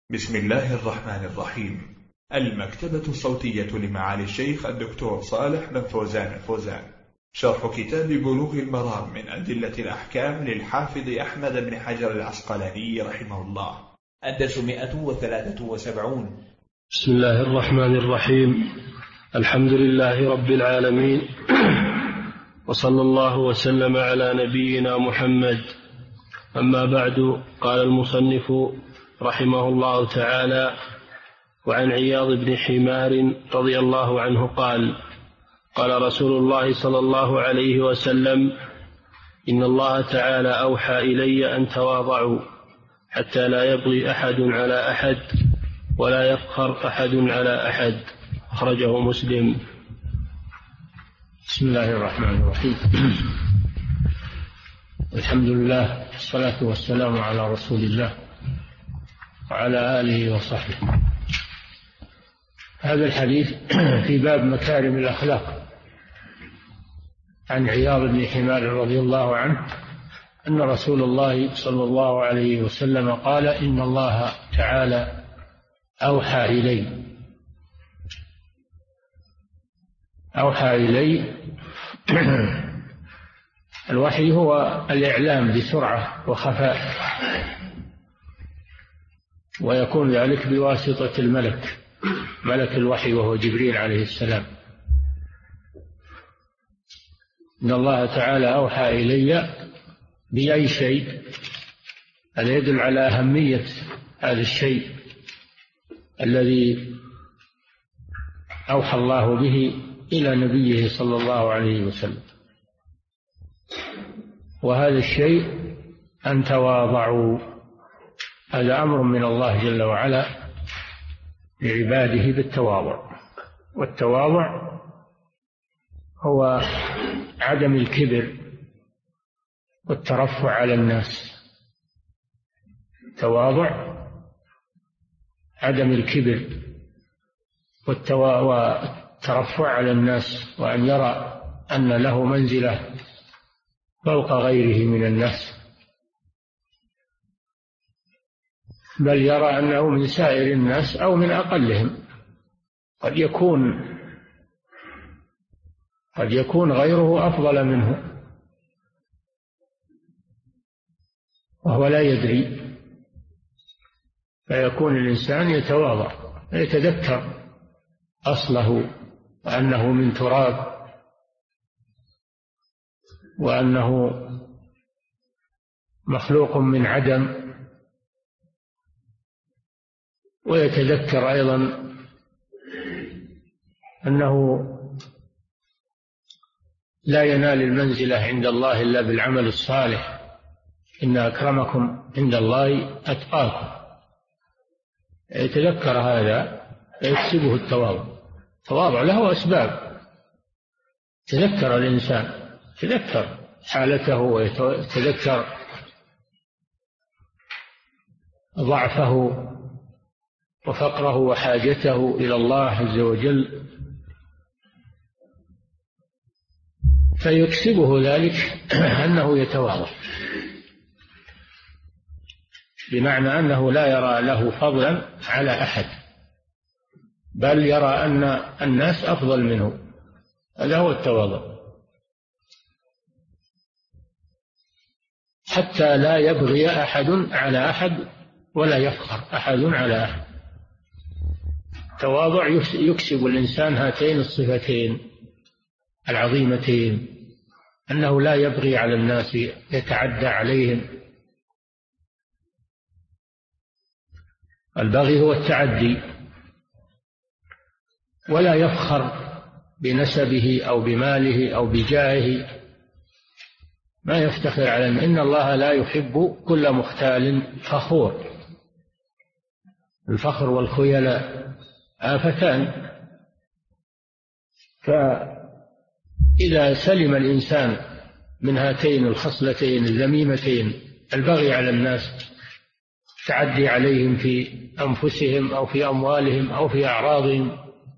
بسم الله الرحمن الرحيم. المكتبة الصوتية لمعالي الشيخ الدكتور صالح بن فوزان الفوزان، شرح كتاب بلوغ المرام من أدلة الأحكام للحافظ أحمد بن حجر العسقلاني رحمه الله. الدرس 173. بسم الله الرحمن الرحيم. الحمد لله رب العالمين، وصلى الله وسلم على نبينا محمد. أما بعد، قال المصنف رحمه الله تعالى: وعن عياض بن حمار رضي الله عنه قال: قال رسول الله صلى الله عليه وسلم: إن الله تعالى أوحى إلي أن تواضعوا حتى لا يبغي أحد على أحد ولا يفخر أحد على أحد. أخرجه مسلم. بسم الله الرحمن الرحيم. الحمد لله والصلاة والسلام على رسول الله وعلى آله وصحبه. هذا الحديث في باب مكارم الأخلاق، عن عياض بن حمار رضي الله عنه أن رسول الله صلى الله عليه وسلم قال: إن الله تعالى أوحى إلي. الوحي هو الإعلام بسرعة وخفاء، ويكون ذلك بواسطة ملك الوحي وهو جبريل عليه السلام. إن الله تعالى أوحى إلي بأي شيء، هذا يدل على أهمية هذا الشيء الذي أوحى الله به إلى نبيه صلى الله عليه وسلم، وهذا الشيء أن تواضعوا. هذا أمر من الله جل وعلا لعباده بالتواضع، والتواضع هو عدم الكبر والترفع على الناس. التواضع عدم الكبر والترفع على الناس، وأن يرى أن له منزلة فوق غيره من الناس، بل يرى أنه من سائر الناس أو من أقلهم. قد يكون غيره أفضل منه وهو لا يدري، فيكون الإنسان يتواضع، يتذكر أصله وأنه من تراب، وأنه مخلوق من عدم، ويتذكر أيضا أنه لا ينال المنزلة عند الله إلا بالعمل الصالح. إن أكرمكم عند الله أتقاكم. يتذكر هذا فيكسبه التواضع. التواضع له أسباب. تذكر الإنسان، تذكر حالته ويتذكر ضعفه وفقره وحاجته إلى الله عز وجل، فيكسبه ذلك أنه يتواضع، بمعنى أنه لا يرى له فضلا على أحد، بل يرى أن الناس أفضل منه. هذا هو التواضع. حتى لا يبغي أحد على أحد ولا يفخر أحد على أحد. التواضع يكسب الإنسان هاتين الصفتين العظيمتين، أنه لا يبغي على الناس، يتعدى عليهم. البغي هو التعدي. ولا يفخر بنسبه أو بماله أو بجاهه، ما يفتخر على إن الله لا يحب كل مختال فخور. الفخر والخيلاء آفتان، فإذا سلم الإنسان من هاتين الخصلتين الذميمتين، البغي على الناس، التعدي عليهم في أنفسهم أو في أموالهم أو في أعراضهم،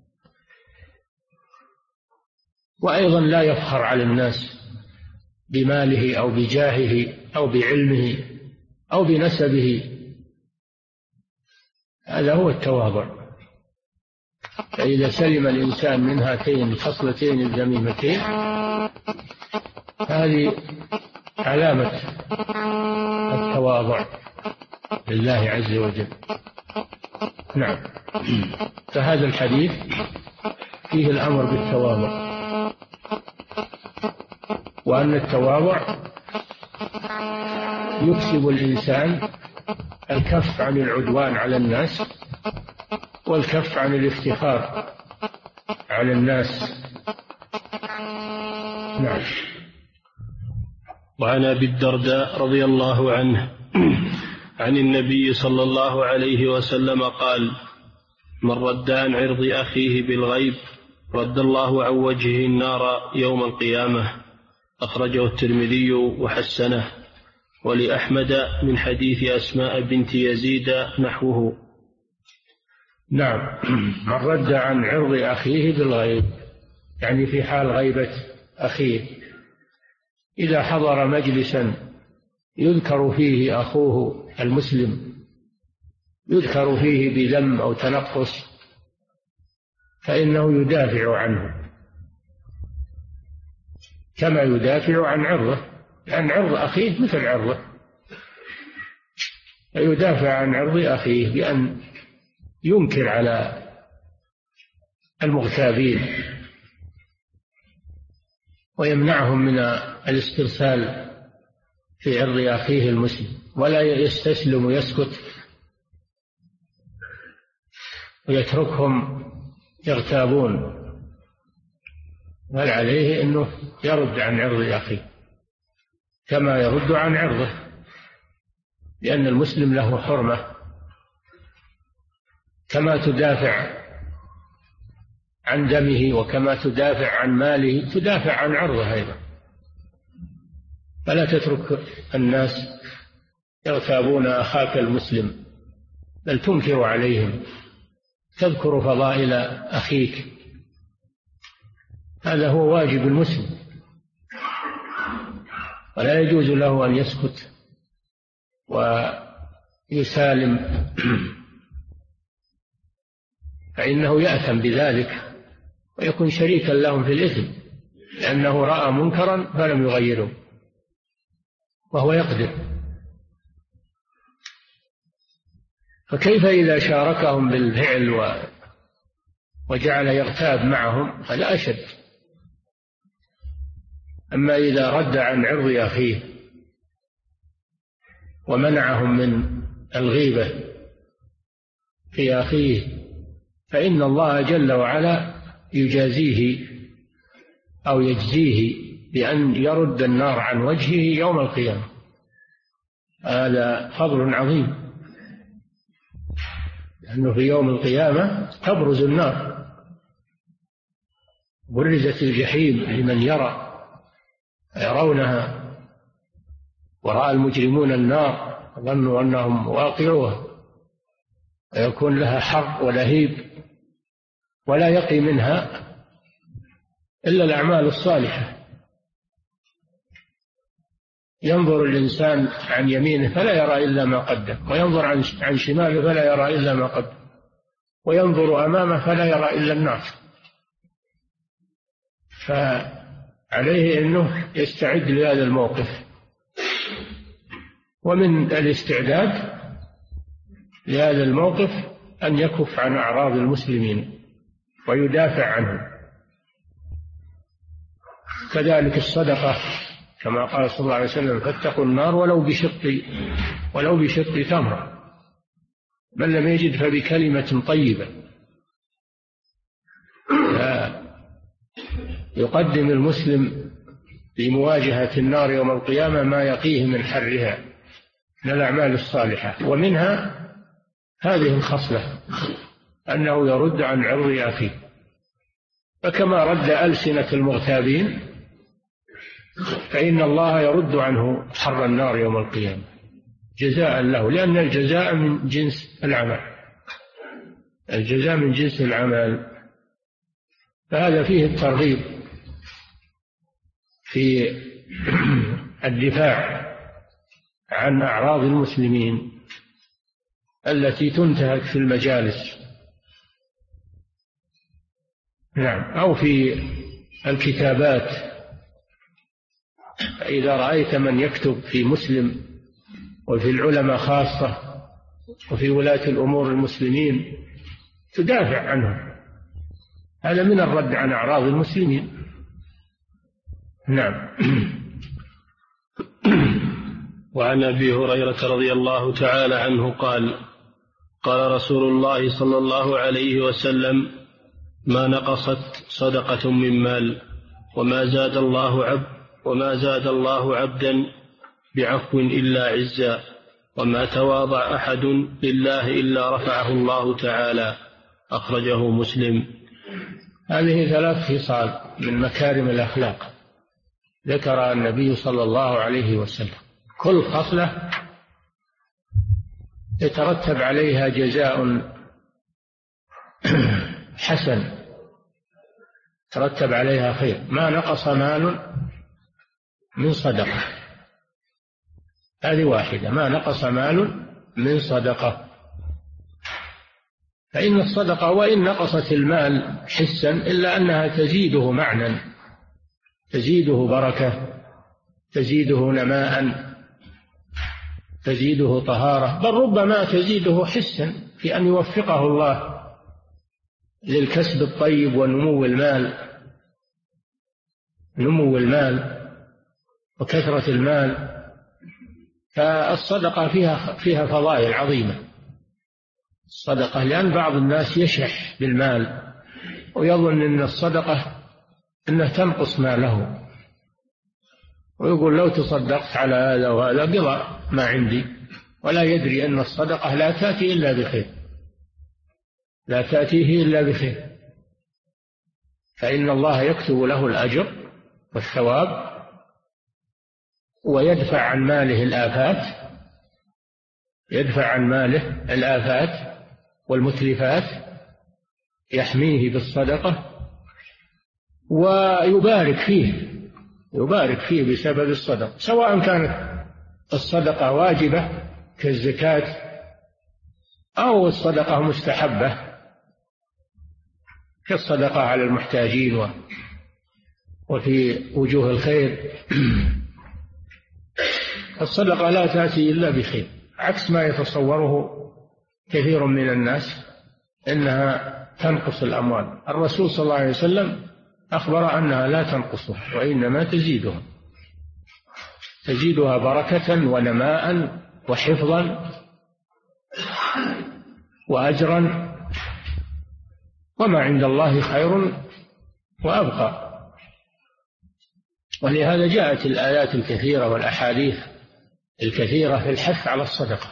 وأيضا لا يفخر على الناس بماله أو بجاهه أو بعلمه أو بنسبه، هذا هو التواضع. فإذا سلم الإنسان من هاتين الخصلتين الذميمتين هذه علامة التواضع لله عز وجل. نعم. فهذا الحديث فيه الأمر بالتواضع، وأن التواضع يكسب الإنسان الكف عن العدوان على الناس والكف عن الافتخار على الناس. نعم. وعن أبي الدرداء رضي الله عنه عن النبي صلى الله عليه وسلم قال: من رد عن عرض أخيه بالغيب رد الله عن وجهه النار يوم القيامة. أخرجه الترمذي وحسنه، ولأحمد من حديث أسماء بنت يزيد نحوه. نعم. من رد عن عرض أخيه بالغيب يعني في حال غيبة أخيه، إذا حضر مجلسا يذكر فيه أخوه المسلم، يذكر فيه بذم أو تنقص، فإنه يدافع عنه كما يدافع عن عرضه، لأن عرض أخيه مثل عرضه، فيدافع عن عرض أخيه بأن ينكر على المغتابين ويمنعهم من الاسترسال في عرض أخيه المسلم، ولا يستسلم ويسكت ويتركهم يغتابون، بل عليه أنه يرد عن عرض أخيه كما يرد عن عرضه، لأن المسلم له حرمة، كما تدافع عن دمه وكما تدافع عن ماله تدافع عن عرضه أيضا. فلا تترك الناس يغتابون أخاك المسلم، بل تنكر عليهم، تذكر فضائل أخيك. هذا هو واجب المسلم، ولا يجوز له أن يسكت ويسالم، فإنه يأثم بذلك ويكون شريكا لهم في الإثم، لأنه رأى منكرا فلم يغيره وهو يقدر. فكيف إذا شاركهم بالفعل وجعل يغتاب معهم؟ هذا أشد. أما إذا رد عن عرض أخيه ومنعهم من الغيبة في أخيه فإن الله جل وعلا يجازيه أو يجزيه بأن يرد النار عن وجهه يوم القيامة. هذا فضل عظيم، لأنه في يوم القيامة تبرز النار، برزت الجحيم لمن يرونها، ورأى المجرمون النار ظنوا أنهم واقعوها، ويكون لها حر ولهيب، ولا يقي منها إلا الأعمال الصالحة. ينظر الإنسان عن يمينه فلا يرى إلا ما قدم، وينظر عن شماله فلا يرى إلا ما قدم، وينظر أمامه فلا يرى إلا النار. فعليه أنه يستعد لهذا الموقف، ومن الاستعداد لهذا الموقف أن يكف عن أعراض المسلمين ويدافع عنهم. كذلك الصدقة كما قال صلى الله عليه وسلم: فاتقوا النار ولو بشق تمرة، من لم يجد فبكلمة طيبة. يقدم المسلم لمواجهة النار يوم القيامة ما يقيه من حرها من الأعمال الصالحة، ومنها هذه الخصلة أنه يرد عن عرض أخيه. فكما رد ألسنة المغتابين فإن الله يرد عنه حر النار يوم القيامة جزاء له، لأن الجزاء من جنس العمل، الجزاء من جنس العمل. فهذا فيه الترغيب في الدفاع عن أعراض المسلمين التي تنتهك في المجالس، نعم، أو في الكتابات. إذا رأيت من يكتب في مسلم وفي العلماء خاصة وفي ولاة الأمور المسلمين تدافع عنهم، هذا من الرد عن أعراض المسلمين. نعم. وعن أبي هريرة رضي الله تعالى عنه قال: قال رسول الله صلى الله عليه وسلم: ما نقصت صدقة من مال، وما زاد الله عبدا بعفو إلا عزا، وما تواضع أحد لله إلا رفعه الله تعالى. أخرجه مسلم. هذه 3 خصال من مكارم الأخلاق ذكر النبي صلى الله عليه وسلم، كل خصلة يترتب عليها جزاء حسن، ترتب عليها خير. ما نقص مال من صدقة، هذه واحدة، ما نقص مال من صدقة. فإن الصدقة وإن نقصت المال حسا إلا أنها تزيده معنى، تزيده بركة، تزيده نماء، تزيده طهارة، بل ربما تزيده حسا في أن يوفقه الله للكسب الطيب ونمو المال وكثرة المال. فالصدقة فيها فضائل عظيمة، الصدقة، لأن بعض الناس يشح بالمال ويظن أن الصدقة أنها تنقص ماله، ويقول لو تصدقت على هذا وهذا قضى ما عندي، ولا يدري أن الصدقة لا تأتي إلا بخير، لا تأتيه إلا بخير، فإن الله يكتب له الأجر والثواب ويدفع عن ماله الآفات، يدفع عن ماله الآفات والمتلفات، يحميه بالصدقة ويبارك فيه، يبارك فيه بسبب الصدقة، سواء كانت الصدقة واجبة كالزكاة أو الصدقة مستحبة كالصدقة على المحتاجين وفي وجوه الخير. الصدقة لا تأتي إلا بخير، عكس ما يتصوره كثير من الناس إنها تنقص الأموال. الرسول صلى الله عليه وسلم أخبر أنها لا تنقصها وإنما تزيدها بركة ونماء وحفظا وأجرا، وما عند الله خير وأبقى. ولهذا جاءت الآيات الكثيرة والأحاديث الكثيرة في الحث على الصدقة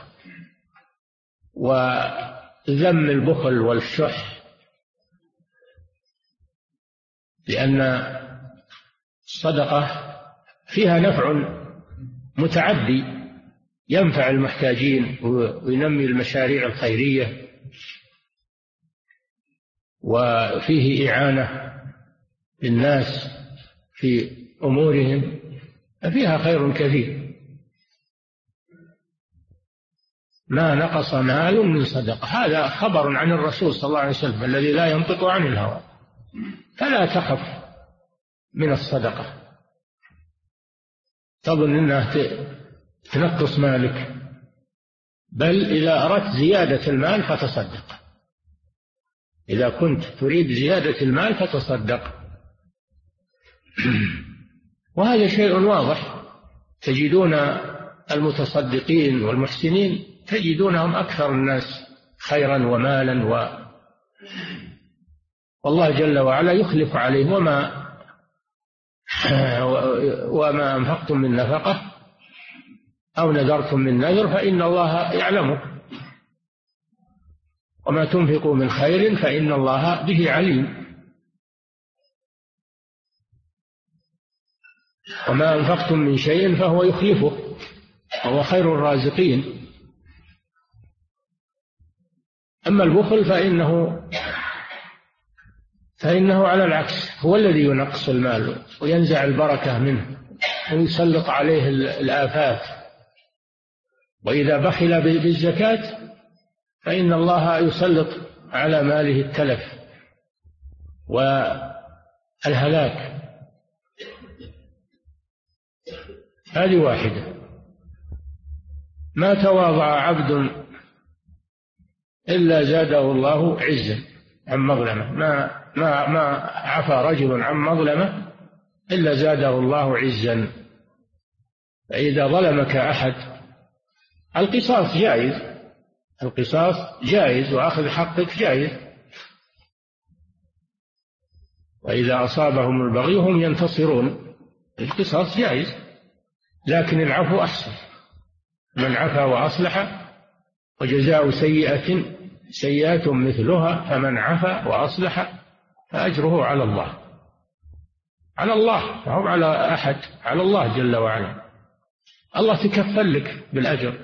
وذم البخل والشح، لأن الصدقة فيها نفع متعدي، ينفع المحتاجين وينمي المشاريع الخيرية، وفيه إعانة للناس في أمورهم، فيها خير كثير. ما نقص مال من صدقة، هذا خبر عن الرسول صلى الله عليه وسلم الذي لا ينطق عن الهوى، فلا تخف من الصدقة تظن أنها تنقص مالك، بل إذا أردت زيادة المال فتصدق، إذا كنت تريد زيادة المال فتصدق. وهذا شيء واضح، تجدون المتصدقين والمحسنين تجدونهم أكثر الناس خيرا ومالا، والله جل وعلا يخلف عليهم. وما أنفقتم من نفقة أو نذرتم من نذر فإن الله يعلمه، وما تنفقوا من خير فإن الله به عليم. وما أنفقتم من شيء فهو يخلفه وهو خير الرازقين. أما البخل فإنه على العكس، هو الذي ينقص المال وينزع البركة منه ويسلط عليه الآفات. وإذا بخل بالزكاة فإن الله يسلط على ماله التلف والهلاك. هذه واحدة. ما تواضع عبد إلا زاده الله عزا عن مظلمة. ما عفى رجل عن مظلمة إلا زاده الله عزا. فإذا ظلمك أحد القصاص جائز، القصاص جائز وأخذ حقك جائز، وإذا أصابهم البغي هم ينتصرون، القصاص جائز، لكن العفو أحسن. من عفا وأصلح وجزاء سيئة سيئات مثلها، فمن عفا وأصلح فأجره على الله، على الله، فهو على أحد، على الله جل وعلا. الله تكفل لك بالأجر.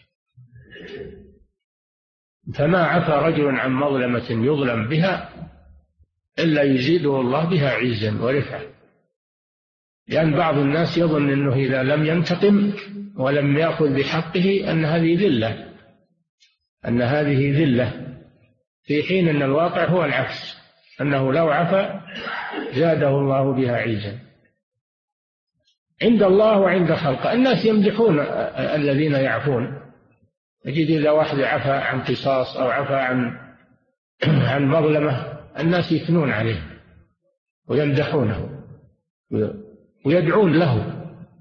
فما عفا رجل عن مظلمة يظلم بها إلا يزيده الله بها عزا ورفعة. لأن بعض الناس يظن أنه إذا لم ينتقم ولم يأخذ بحقه أن هذه ذلة، أن هذه ذلة، في حين أن الواقع هو العكس، أنه لو عفا زاده الله بها عزا عند الله وعند خلقه. الناس يمدحون الذين يعفون. تجد إذا واحد عفا عن قصاص أو عفا عن مظلمة الناس يثنون عليه ويمدحونه ويدعون له،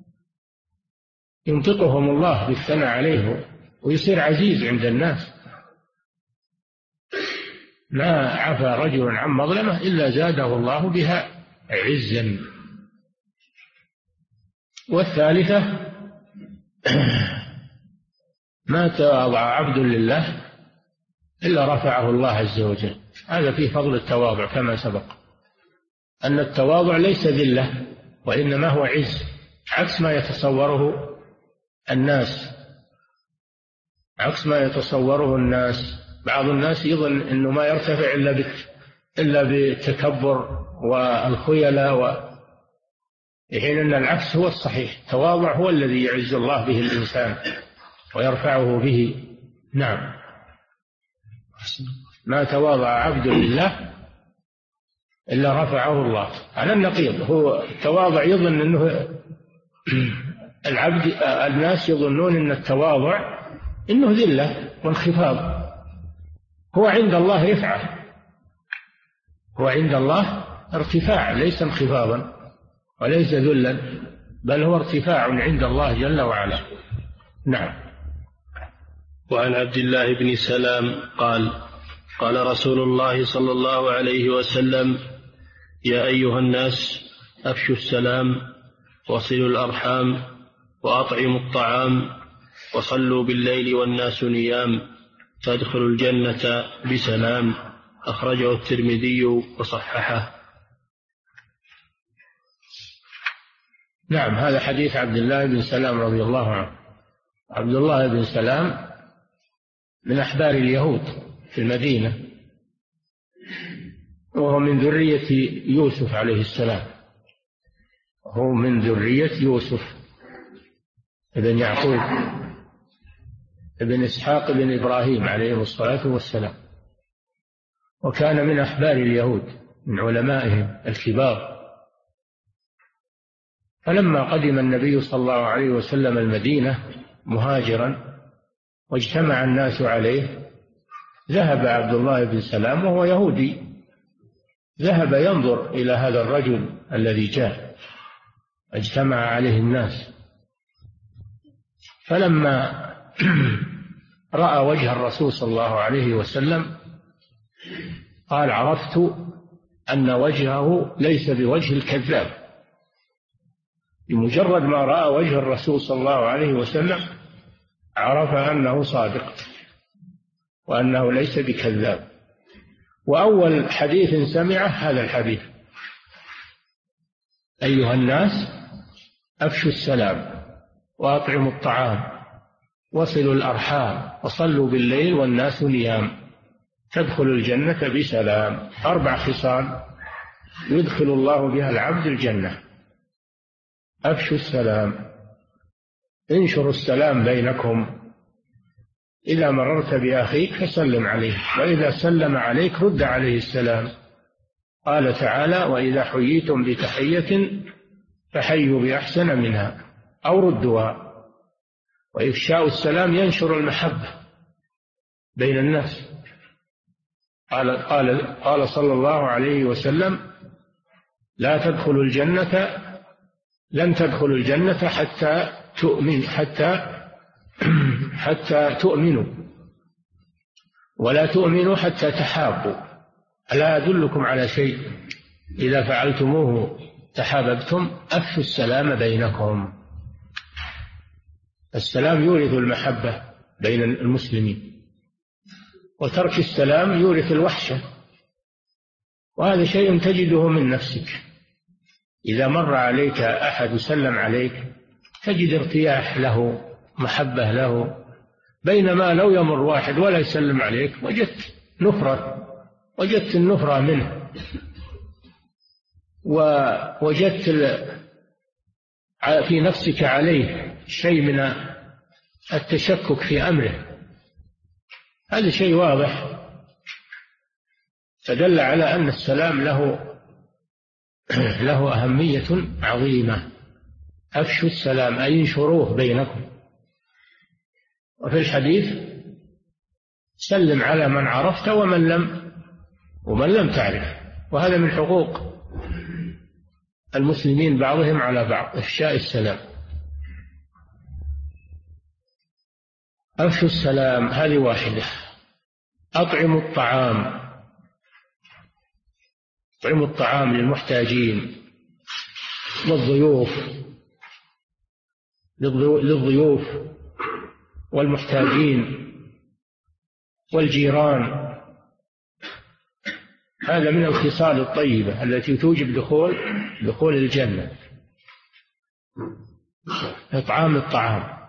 ينطقهم الله بالثناء عليه ويصير عزيز عند الناس. ما عفا رجل عن مظلمة إلا زاده الله بها عزا. والثالثة ما تواضع عبد لله إلا رفعه الله عز وجل. هذا فيه فضل التواضع كما سبق، أن التواضع ليس ذلة وإنما هو عز، عكس ما يتصوره الناس، عكس ما يتصوره الناس. بعض الناس يظن أنه ما يرتفع إلا بالتكبر والخيلاء، حين أن العكس هو الصحيح. التواضع هو الذي يعز الله به الإنسان ويرفعه به. نعم. ما تواضع عبد لله إلا رفعه الله. على النقيض، هو التواضع يظن أنه الناس يظنون أن التواضع إنه ذلة وانخفاض. هو عند الله رفعة، هو عند الله ارتفاع، ليس انخفاضا وليس ذلا، بل هو ارتفاع عند الله جل وعلا. نعم. وعن عبد الله بن سلام قال: قال رسول الله صلى الله عليه وسلم: يا أيها الناس أفشوا السلام وصلوا الأرحام وأطعموا الطعام وصلوا بالليل والناس نيام فادخلوا الجنة بسلام. أخرجه الترمذي وصححه. نعم. هذا حديث عبد الله بن سلام رضي الله عنه. عبد الله بن سلام من أحبار اليهود في المدينة، وهو من ذرية يوسف عليه السلام، هو من ذرية يوسف ابن يعقوب ابن إسحاق ابن إبراهيم عليه الصلاة والسلام، وكان من أحبار اليهود من علمائهم الكبار. فلما قدم النبي صلى الله عليه وسلم المدينة مهاجرا واجتمع الناس عليه، ذهب عبد الله بن سلام وهو يهودي، ذهب ينظر إلى هذا الرجل الذي جاء، اجتمع عليه الناس. فلما رأى وجه الرسول صلى الله عليه وسلم قال: عرفت أن وجهه ليس بوجه الكذاب. بمجرد ما رأى وجه الرسول صلى الله عليه وسلم عرف أنه صادق وأنه ليس بكذاب. وأول حديث سمعه هذا الحديث: أيها الناس أفشوا السلام وأطعموا الطعام وصلوا الأرحام وصلوا بالليل والناس نيام تدخلوا الجنة بسلام. 4 خصال يدخل الله بها العبد الجنة: أفشوا السلام، انشروا السلام بينكم، إذا مررت بأخيك فسلم عليه، وإذا سلم عليك رد عليه السلام. قال تعالى: وإذا حييتم بتحية فحيوا بأحسن منها أو ردوها. وإفشاء السلام ينشر المحبة بين الناس. قال صلى الله عليه وسلم: لن تدخلوا الجنة حتى تؤمنوا، ولا تؤمنوا حتى تحابوا. ألا أدلكم على شيء إذا فعلتموه تحاببتم؟ أفشوا السلام بينكم. السلام يورث المحبة بين المسلمين، وترك السلام يورث الوحشة، وهذا شيء تجده من نفسك. إذا مر عليك أحد سلم عليك تجد ارتياح له، محبة له، بينما لو يمر واحد ولا يسلم عليك وجدت النفرة منه، ووجدت في نفسك عليه شيء من التشكك في أمره. هذا شيء واضح فدل على أن السلام له أهمية عظيمة. أفشوا السلام أي انشروه بينكم. وفي الحديث: سلم على من عرفت ومن لم تعرف. وهذا من حقوق المسلمين بعضهم على بعض، إفشاء السلام. أفشوا السلام هذه واحدة. أطعموا الطعام للمحتاجين، للضيوف والمحتاجين والجيران. هذا من الخصال الطيبة التي توجب دخول الجنة، إطعام الطعام.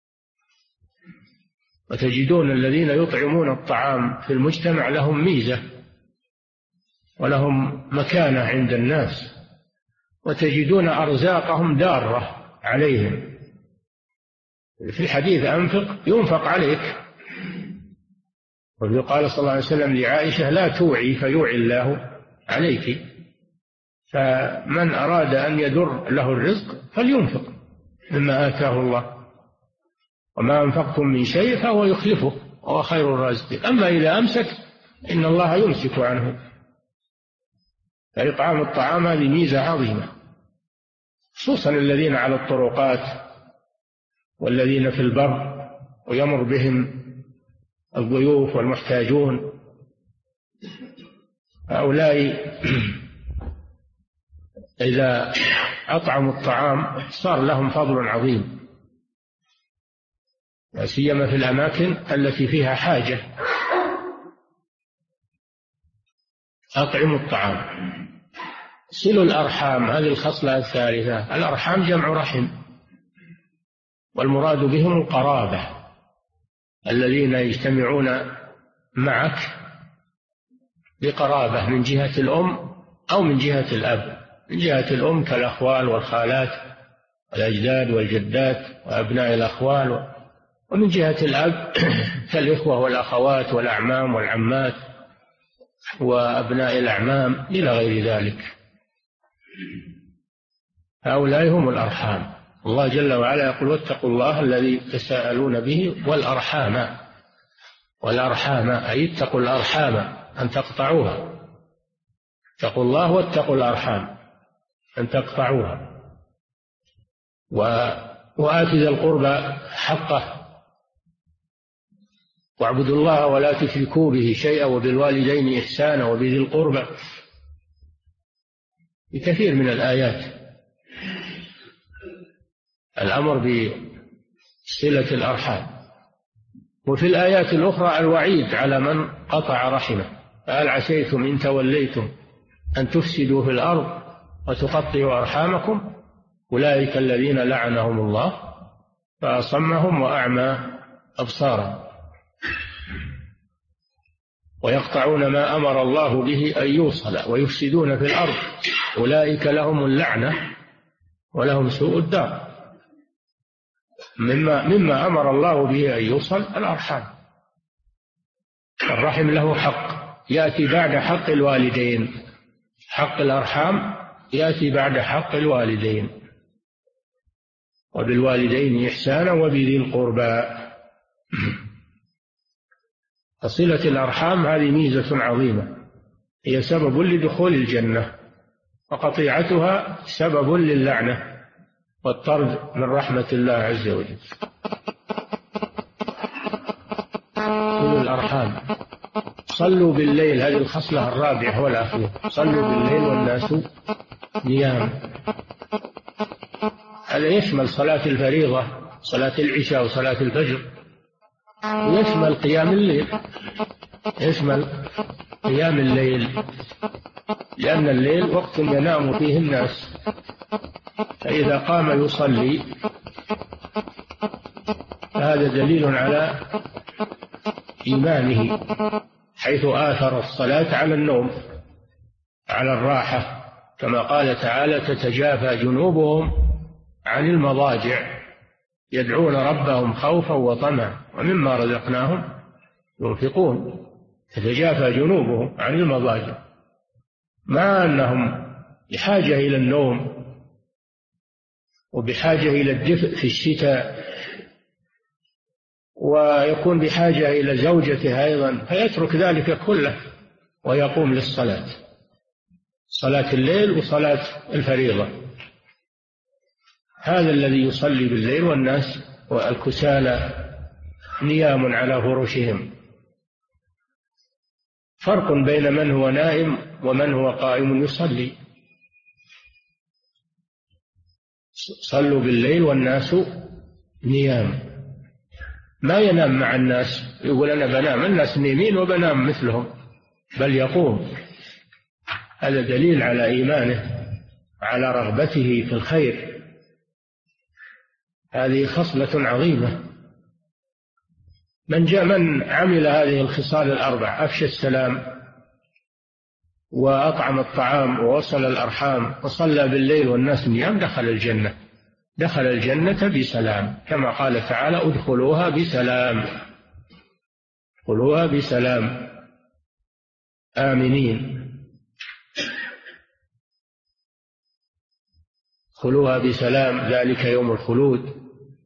وتجدون الذين يطعمون الطعام في المجتمع لهم ميزة ولهم مكانة عند الناس، وتجدون أرزاقهم دارة عليهم. في الحديث: ينفق عليك. وقال صلى الله عليه وسلم لعائشة: لا توعي فيوعي الله عليك. فمن أراد أن يدر له الرزق فلينفق مما آتاه الله، وما أنفقتم من شيء فهو يخلفه وهو خير الرازقين. أما إذا أمسك إن الله يمسك عنه. فإطعام الطعام هذه ميزة عظيمة، خصوصا الذين على الطرقات والذين في البر ويمر بهم الضيوف والمحتاجون. هؤلاء إذا أطعموا الطعام صار لهم فضل عظيم، لا سيما في الأماكن التي فيها حاجة. أطعموا الطعام. صلوا الأرحام، هذه الخصلة الثالثة. الأرحام جمع رحم، والمراد بهم القرابة، الذين يجتمعون معك بقرابة من جهة الأم أو من جهة الأب. من جهة الأم كالأخوال والخالات والأجداد والجدات وأبناء الأخوال، ومن جهة الأب كالإخوة والأخوات والأعمام والعمات وأبناء الأعمام إلى غير ذلك. هؤلاء هم الأرحام. الله جل وعلا يقول: واتقوا الله الذي تساءلون به والأرحام أي اتقوا الأرحام أن تقطعوها. اتقوا الله واتقوا الأرحام أن تقطعوها. وآت ذا القربى حقه واعبدوا الله ولا تشركوا به شيئا وبالوالدين إحسانا وبذي القربى، بكثير من الآيات الأمر بصلة الأرحام. وفي الآيات الأخرى الوعيد على من قطع رحمه. فهل عسيتم إن توليتم أن تفسدوا في الأرض وتقطعوا أرحامكم أولئك الذين لعنهم الله فأصمهم وأعمى أبصارهم ويقطعون ما أمر الله به أن يوصل ويفسدون في الأرض أولئك لهم اللعنة ولهم سوء الدار. مما أمر الله به أن يوصل الأرحام، الرحم له حق يأتي بعد حق الوالدين، حق الأرحام يأتي بعد حق الوالدين، وبالوالدين إحسانا وبذي القربى. فصلة الأرحام هذه ميزة عظيمة، هي سبب لدخول الجنة، وقطيعتها سبب للعنة والطرد من رحمة الله عز وجل. صلوا الأرحام. صلوا بالليل، هذه الخصلة الرابعة والأخيرة، صلوا بالليل والناس نيام. هذا يشمل صلاة الفريضة، صلاة العشاء وصلاة الفجر، ويشمل قيام الليل، يشمل قيام الليل، لأن الليل وقت ينام فيه الناس، فإذا قام يصلي فهذا دليل على إيمانه، حيث آثر الصلاة على النوم، على الراحة، كما قال تعالى: تتجافى جنوبهم عن المضاجع يدعون ربهم خوفا وطمعا ومما رزقناهم ينفقون. تتجافى جنوبهم عن المضاجع، مع أنهم بحاجة إلى النوم وبحاجة إلى الدفء في الشتاء، ويكون بحاجة إلى زوجته أيضا، فيترك ذلك كله ويقوم للصلاة، صلاة الليل وصلاة الفريضة. هذا الذي يصلي بالليل والناس والكسالى نيام على فرشهم. فرق بين من هو نائم ومن هو قائم يصلي. صلوا بالليل والناس نيام، ما ينام مع الناس يقول أنا بنام، الناس نيمين وبنام مثلهم، بل يقوم. هذا دليل على إيمانه، على رغبته في الخير. هذه خصلة عظيمة. من عمل هذه الخصال الأربع، أفشى السلام وأطعم الطعام ووصل الأرحام وصلى بالليل والناس نيام، دخل الجنة، دخل الجنة بسلام، كما قال تعالى: ادخلوها بسلام، ادخلوها بسلام آمنين، ادخلوها بسلام، ذلك يوم الخلود.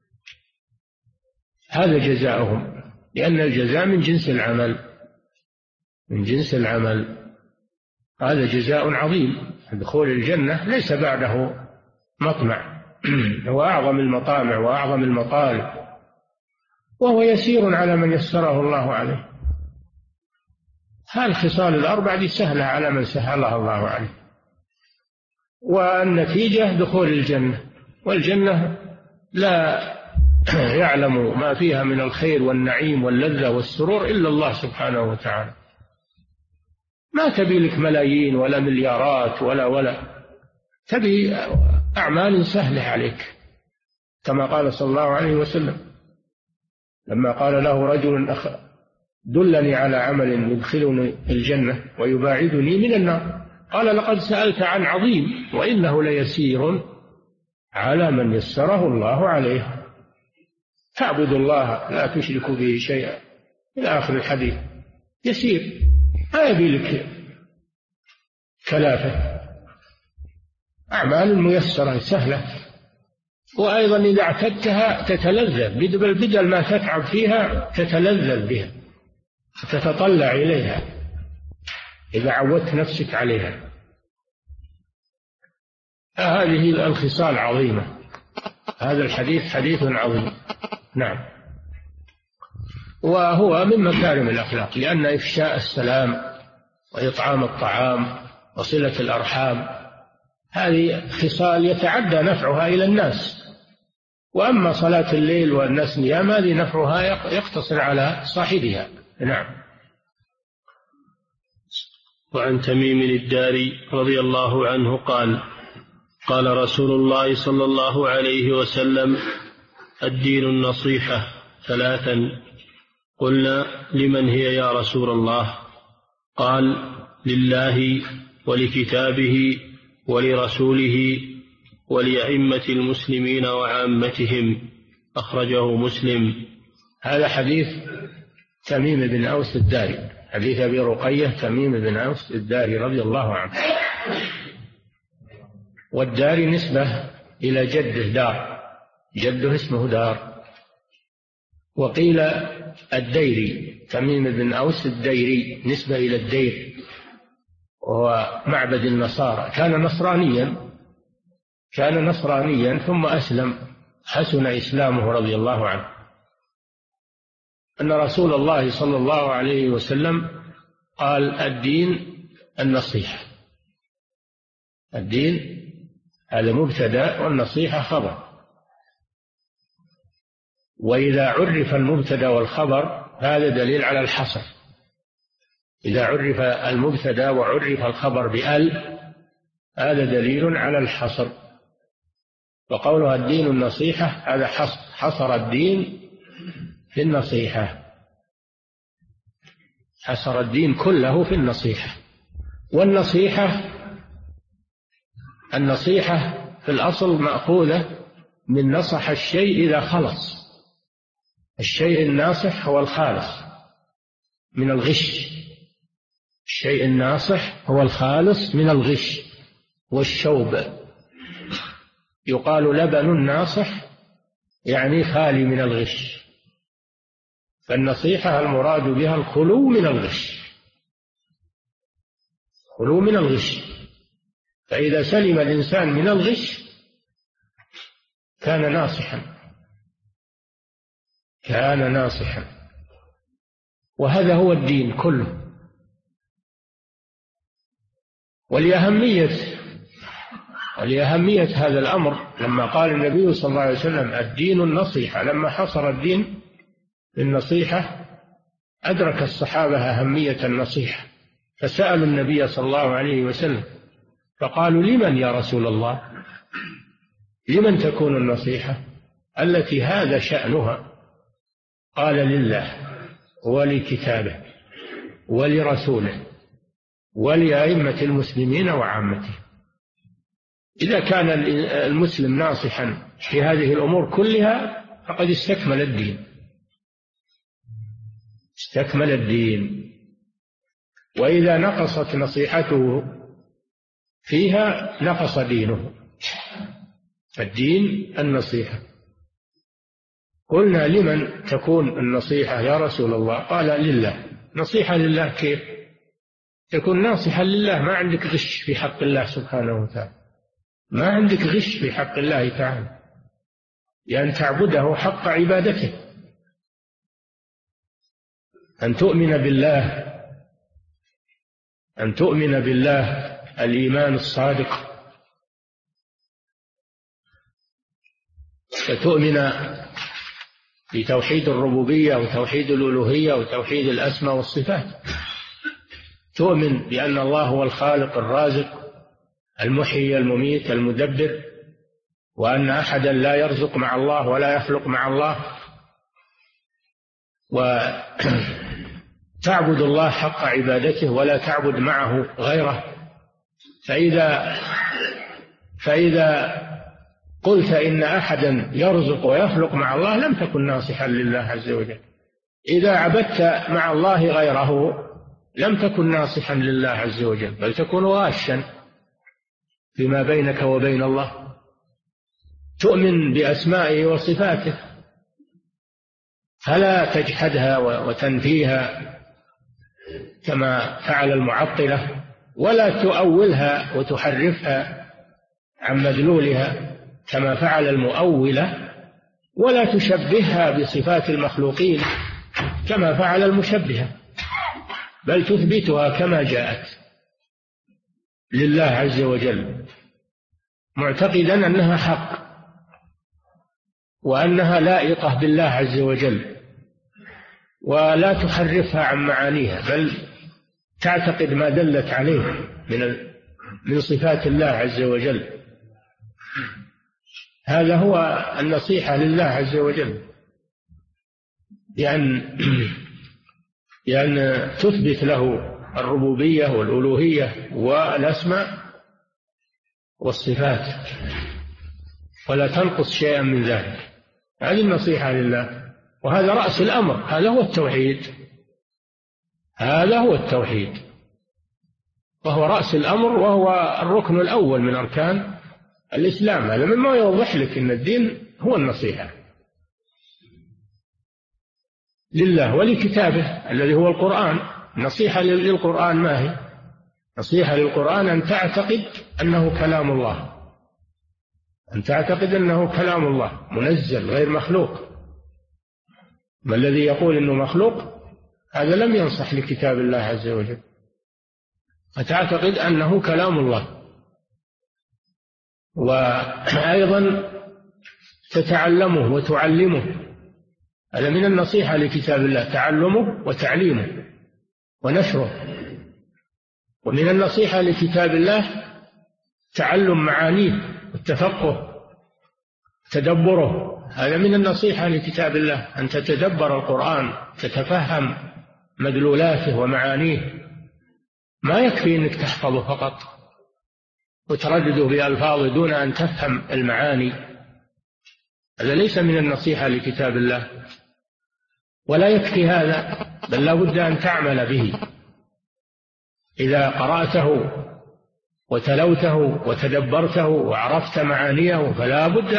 هذا جزاؤهم، لأن الجزاء من جنس العمل، من جنس العمل. هذا جزاء عظيم. دخول الجنة ليس بعده مطمع، هو أعظم المطامع وأعظم المطالب، وهو يسير على من يسره الله عليه. هالخصال الأربع دي سهلة على من سهلها الله عليه، والنتيجة دخول الجنة. والجنة لا يعلم ما فيها من الخير والنعيم واللذة والسرور إلا الله سبحانه وتعالى. ما تبي لك ملايين ولا مليارات ولا تبي أعمال سهلة عليك، كما قال صلى الله عليه وسلم لما قال له رجل: دلني على عمل يدخلني الجنة ويباعدني من النار، قال: لقد سألت عن عظيم وإنه ليسير على من يسره الله عليه. فاعبدوا الله لا تشركوا به شيئا إلى آخر الحديث. يسير، ما يبي لك كلافة، أعمال ميسرة سهلة. وأيضا إذا اعتدتها تتلذذ، بدل ما تتعب فيها تتلذذ بها، تتطلع إليها إذا عودت نفسك عليها. هذه الخصال عظيمة. هذا الحديث حديث عظيم. نعم. وهو من مكارم الأخلاق، لأن إفشاء السلام وإطعام الطعام وصلة الأرحام هذه خصال يتعدى نفعها إلى الناس. وأما صلاة الليل والناس نيام هذه نفعها يقتصر على صاحبها. نعم. وعن تميم الداري رضي الله عنه قال: قال رسول الله صلى الله عليه وسلم: الدين النصيحة 3. قلنا: لمن هي يا رسول الله؟ قال: لله ولكتابه ولرسوله ولأئمة المسلمين وعامتهم. أخرجه مسلم. هذا حديث تميم بن أوس الداري، حديث أبي رقية تميم بن أوس الداري رضي الله عنه. والداري نسبة إلى جده دار، جده اسمه دار. وقيل الديري، تميم بن أوس الديري نسبة إلى الدير، وهو معبد النصارى. كان نصرانيا ثم أسلم، حسن إسلامه رضي الله عنه. أن رسول الله صلى الله عليه وسلم قال: الدين النصيحة. الدين هذا مبتدأ والنصيحة خبر. وإذا عرف المبتدأ والخبر هذا دليل على الحصر. إذا عرف المبتدأ وعرف الخبر بأل هذا دليل على الحصر. وقولها الدين النصيحة هذا حصر الدين في النصيحة، حصر الدين كله في النصيحة. النصيحة في الأصل مأخوذة من نصح الشيء إذا خلص. الشيء الناصح هو الخالص من الغش. الشيء الناصح هو الخالص من الغش والشوب. يقال لبن ناصح يعني خالي من الغش. فالنصيحة المراد بها الخلو من الغش، خلو من الغش. فإذا سلم الإنسان من الغش كان ناصحا. وهذا هو الدين كله. ولأهمية هذا الأمر لما قال النبي صلى الله عليه وسلم الدين النصيحة، لما حصر الدين بالنصيحة أدرك الصحابة أهمية النصيحة، فسألوا النبي صلى الله عليه وسلم فقالوا: لمن يا رسول الله؟ لمن تكون النصيحة التي هذا شأنها؟ قال: لله ولكتابه ولرسوله ولأئمة المسلمين وعامته. إذا كان المسلم ناصحا في هذه الأمور كلها فقد استكمل الدين. وإذا نقصت نصيحته فيها نقص دينه. الدين النصيحة. قلنا: لمن تكون النصيحة يا رسول الله؟ قال: لله. نصيحة لله كيف؟ تكون ناصحا لله، ما عندك غش في حق الله سبحانه وتعالى، ما عندك غش في حق الله تعالى، لأن تعبده حق عبادته، أن تؤمن بالله الإيمان الصادق، فتؤمن بتوحيد الربوبية وتوحيد الألوهية وتوحيد الأسماء والصفات. تؤمن بأن الله هو الخالق الرازق المحيي المميت المدبر، وأن أحدا لا يرزق مع الله ولا يخلق مع الله، وتعبد الله حق عبادته ولا تعبد معه غيره. فإذا قلت إن أحدا يرزق ويخلق مع الله لم تكن ناصحا لله عز وجل. إذا عبدت مع الله غيره لم تكن ناصحا لله عز وجل، بل تكون غاشا فيما بينك وبين الله. تؤمن بأسمائه وصفاته فلا تجحدها وتنفيها كما فعل المعطلة، ولا تؤولها وتحرفها عن مدلولها كما فعل المؤولة، ولا تشبهها بصفات المخلوقين كما فعل المشبهة، بل تثبتها كما جاءت لله عز وجل، معتقدا أنها حق وأنها لائقة بالله عز وجل، ولا تحرفها عن معانيها، بل تعتقد ما دلت عليه من صفات الله عز وجل. هذا هو النصيحة لله عز وجل، لأن تثبت له الربوبية والألوهية والأسماء والصفات ولا تنقص شيئا من ذلك. هذه النصيحة لله، وهذا رأس الأمر، هذا هو التوحيد. هذا هو التوحيد، وهو رأس الأمر، وهو الركن الأول من أركان الإسلام. هذا مما يوضح لك أن الدين هو النصيحة لله ولكتابه الذي هو القرآن. نصيحة للقرآن ما هي؟ نصيحة للقرآن أن تعتقد أنه كلام الله، أن تعتقد أنه كلام الله منزل غير مخلوق. ما الذي يقول أنه مخلوق هذا لم ينصح لكتاب الله عز وجل. فتعتقد أنه كلام الله، وأيضا تتعلمه وتعلمه. هذا من النصيحة لكتاب الله، تعلمه وتعليمه ونشره. ومن النصيحة لكتاب الله تعلم معانيه والتفقه، تدبره. هذا من النصيحة لكتاب الله، أن تتدبر القرآن، تتفهم مدلولاته ومعانيه. ما يكفي أنك تحفظه فقط وتردده بألفاظه دون أن تفهم المعاني. هذا ليس من النصيحة لكتاب الله. ولا يكفي هذا، بل لا بد أن تعمل به. إذا قرأته وتلوته وتدبرته وعرفت معانيه فلا بد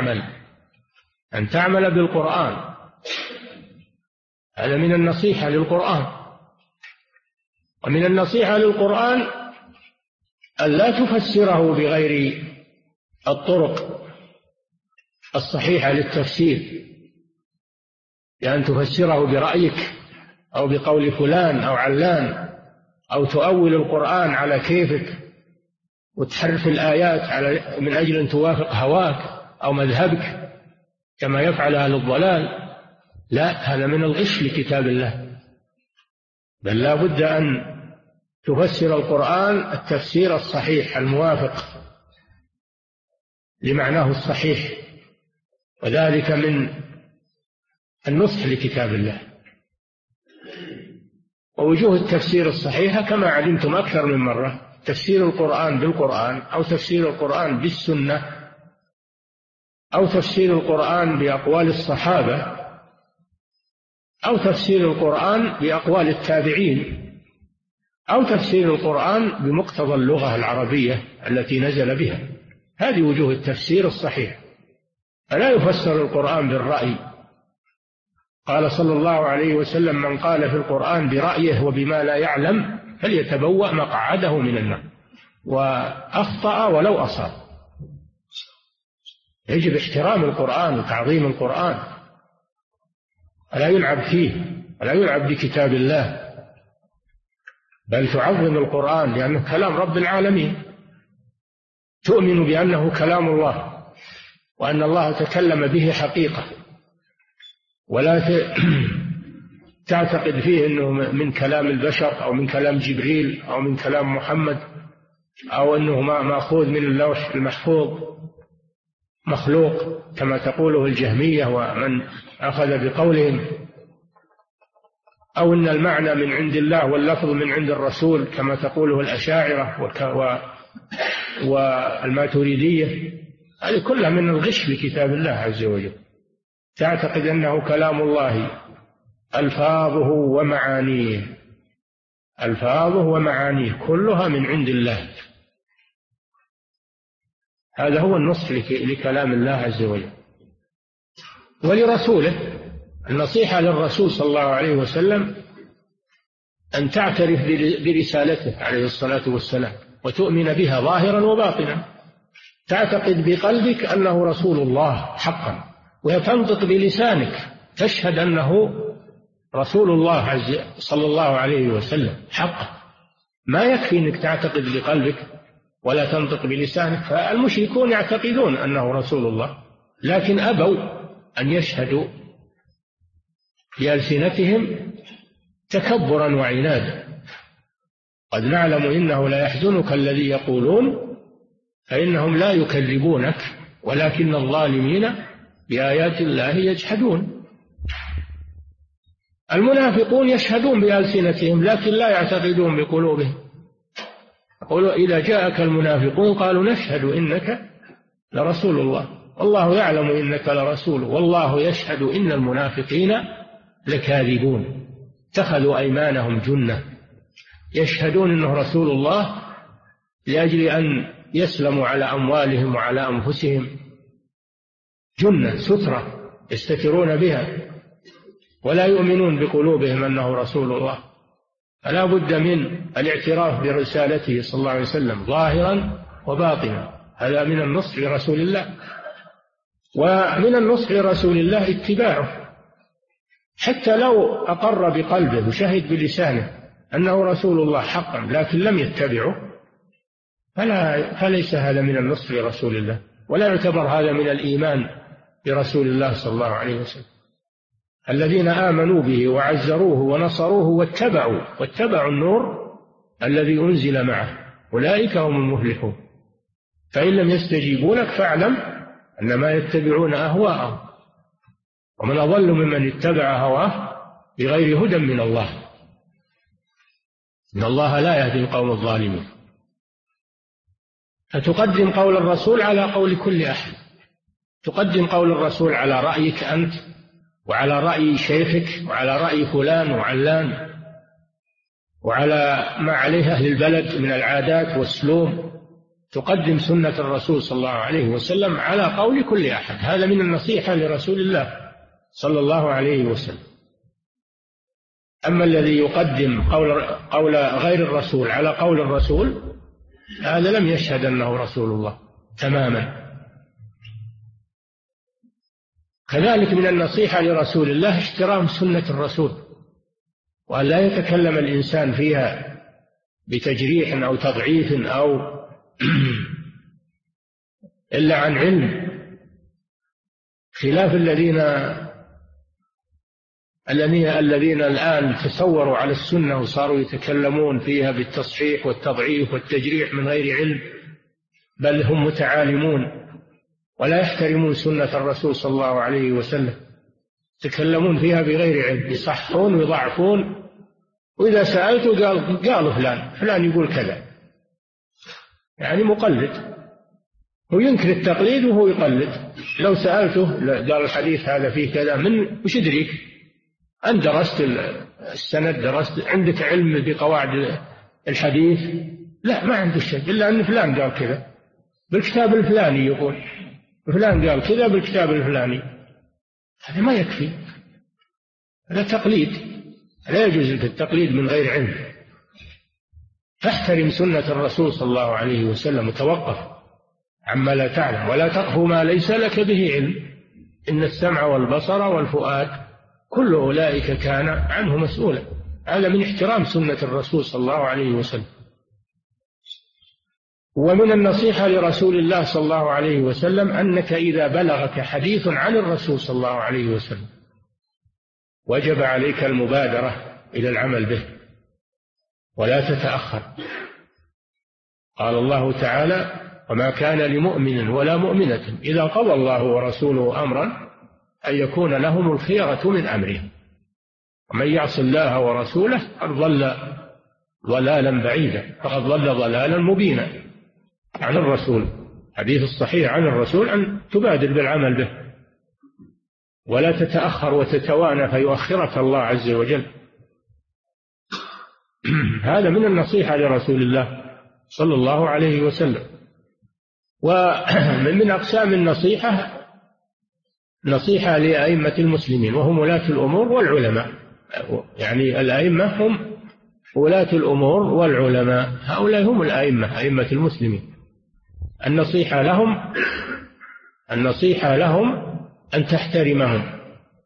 أن تعمل بالقرآن. هذا من النصيحة للقرآن. ومن النصيحة للقرآن أن لا تفسره بغير الطرق الصحيحة للتفسير، يعني تفسره برأيك أو بقول فلان أو علان، أو تؤول القرآن على كيفك وتحرف الآيات من أجل أن توافق هواك أو مذهبك كما يفعل أهل الضلال. لا، هذا من الغش لكتاب الله. بل لا بد أن تفسر القرآن التفسير الصحيح الموافق لمعناه الصحيح، وذلك من النصح لكتاب الله. ووجوه التفسير الصحيحة كما علمتم أكثر من مرة: تفسير القرآن بالقرآن، أو تفسير القرآن بالسنة، أو تفسير القرآن بأقوال الصحابة، أو تفسير القرآن بأقوال التابعين، أو تفسير القرآن بمقتضى اللغة العربية التي نزل بها. هذه وجوه التفسير الصحيح. فلا يفسر القرآن بالرأي. قال صلى الله عليه وسلم: من قال في القرآن برأيه وبما لا يعلم فليتبوأ مقعده من النار. وأخطأ ولو أصاب. يجب احترام القرآن وتعظيم القرآن، ولا يلعب فيه، ولا يلعب بكتاب الله، بل تعظم القرآن لأنه كلام رب العالمين. تؤمن بأنه كلام الله، وأن الله تكلم به حقيقة، ولا تعتقد فيه أنه من كلام البشر أو من كلام جبريل أو من كلام محمد، أو أنه مأخوذ من اللوح المحفوظ مخلوق كما تقوله الجهمية ومن أخذ بقولهم، أو أن المعنى من عند الله واللفظ من عند الرسول كما تقوله الأشاعرة والماتريدية. هذه كلها من الغش بكتاب الله عز وجل. تعتقد أنه كلام الله ألفاظه ومعانيه، ألفاظه ومعانيه كلها من عند الله. هذا هو النصح لكلام الله عز وجل ولرسوله. النصيحة للرسول صلى الله عليه وسلم أن تعترف برسالته عليه الصلاة والسلام وتؤمن بها ظاهرا وباطنا. تعتقد بقلبك أنه رسول الله حقا، وتنطق بلسانك تشهد أنه رسول الله صلى الله عليه وسلم حقا. ما يكفي أنك تعتقد بقلبك ولا تنطق بلسانك. فالمشركون يعتقدون أنه رسول الله، لكن أبوا أن يشهدوا بألسنتهم تكبرا وعنادا. قد نعلم إنه لا يحزنك الذي يقولون فإنهم لا يكذبونك ولكن الظالمين بآيات الله يجحدون. المنافقون يشهدون بألسنتهم لكن لا يعتقدون بقلوبهم. يقولوا: إذا جاءك المنافقون قالوا نشهد إنك لرسول الله والله يعلم إنك لرسول والله يشهد إن المنافقين لكاذبون. اتخذوا أيمانهم جنة، يشهدون أنه رسول الله لأجل أن يسلموا على أموالهم وعلى أنفسهم، جنة سترة يستترون بها، ولا يؤمنون بقلوبهم أنه رسول الله. فلا بد من الاعتراف برسالته صلى الله عليه وسلم ظاهرا وباطنا، هذا من النصح لرسول الله. ومن النصح لرسول الله اتباعه، حتى لو أقر بقلبه وشهد بلسانه أنه رسول الله حقا لكن لم يتبعه فليس هذا من النصح لرسول الله، ولا يعتبر هذا من الإيمان برسول الله صلى الله عليه وسلم. الذين آمنوا به وعزروه ونصروه واتبعوا النور الذي أنزل معه أولئك هم المفلحون. فإن لم يستجيبوا لك فاعلم أنما يتبعون أهواءهم، ومن أضل ممن اتبع هواه بغير هدى من الله، إن الله لا يهدي القوم الظالمين. فتقدم قول الرسول على قول كل أحد، تقدم قول الرسول على رأيك أنت وعلى رأي شيخك وعلى رأي فلان وعلان وعلى ما عليه أهل البلد من العادات والسلوك. تقدم سنة الرسول صلى الله عليه وسلم على قول كل أحد. هذا من النصيحة لرسول الله صلى الله عليه وسلم. أما الذي يقدم قول غير الرسول على قول الرسول هذا لم يشهد أنه رسول الله تماما. كذلك من النصيحة لرسول الله احترام سنة الرسول، وأن لا يتكلم الإنسان فيها بتجريح أو تضعيف أو إلا عن علم، خلاف الذين الآن تصوروا على السنة وصاروا يتكلمون فيها بالتصحيح والتضعيف والتجريح من غير علم، بل هم متعالمون ولا يحترمون سنة الرسول صلى الله عليه وسلم، يتكلمون فيها بغير علم، يصحون ويضعفون، وإذا سألته قالوا فلان يقول كذا، يعني مقلد، هو ينكر التقليد وهو يقلد. لو سألته قال الحديث هذا فيه كذا، من وش يدريك؟ أن درست السند، درست، عندك علم بقواعد الحديث؟ لا، ما عنده شيء إلا أن فلان قال كذا بالكتاب الفلاني، يقول فلان قال كذا بالكتاب الفلاني. هذا ما يكفي، هذا تقليد، لا يجوز التقليد من غير علم. فاحترم سنة الرسول صلى الله عليه وسلم وتوقف عما لا تعلم، ولا تقف ما ليس لك به علم، إن السمع والبصر والفؤاد كل أولئك كان عنه مسؤولا. هذا من احترام سنة الرسول صلى الله عليه وسلم. ومن النصيحة لرسول الله صلى الله عليه وسلم أنك إذا بلغك حديث عن الرسول صلى الله عليه وسلم وجب عليك المبادرة إلى العمل به ولا تتأخر. قال الله تعالى: وما كان لمؤمن ولا مؤمنة إذا قضى الله ورسوله أمرا أن يكون لهم الخيرة من أمرهم ومن يعص الله ورسوله فقد ضل ضلالا بعيدا، فقد ضل ضلالا مبينا. عن الرسول، حديث الصحيح عن الرسول أن تبادر بالعمل به ولا تتأخر وتتوانى فيؤخرك الله عز وجل. هذا من النصيحة لرسول الله صلى الله عليه وسلم. ومن أقسام النصيحة نصيحة لأئمة المسلمين وهم ولاة الأمور والعلماء، يعني الأئمة هم ولاة الأمور والعلماء، هؤلاء هم الأئمة، أئمة المسلمين. النصيحة لهم أن تحترمهم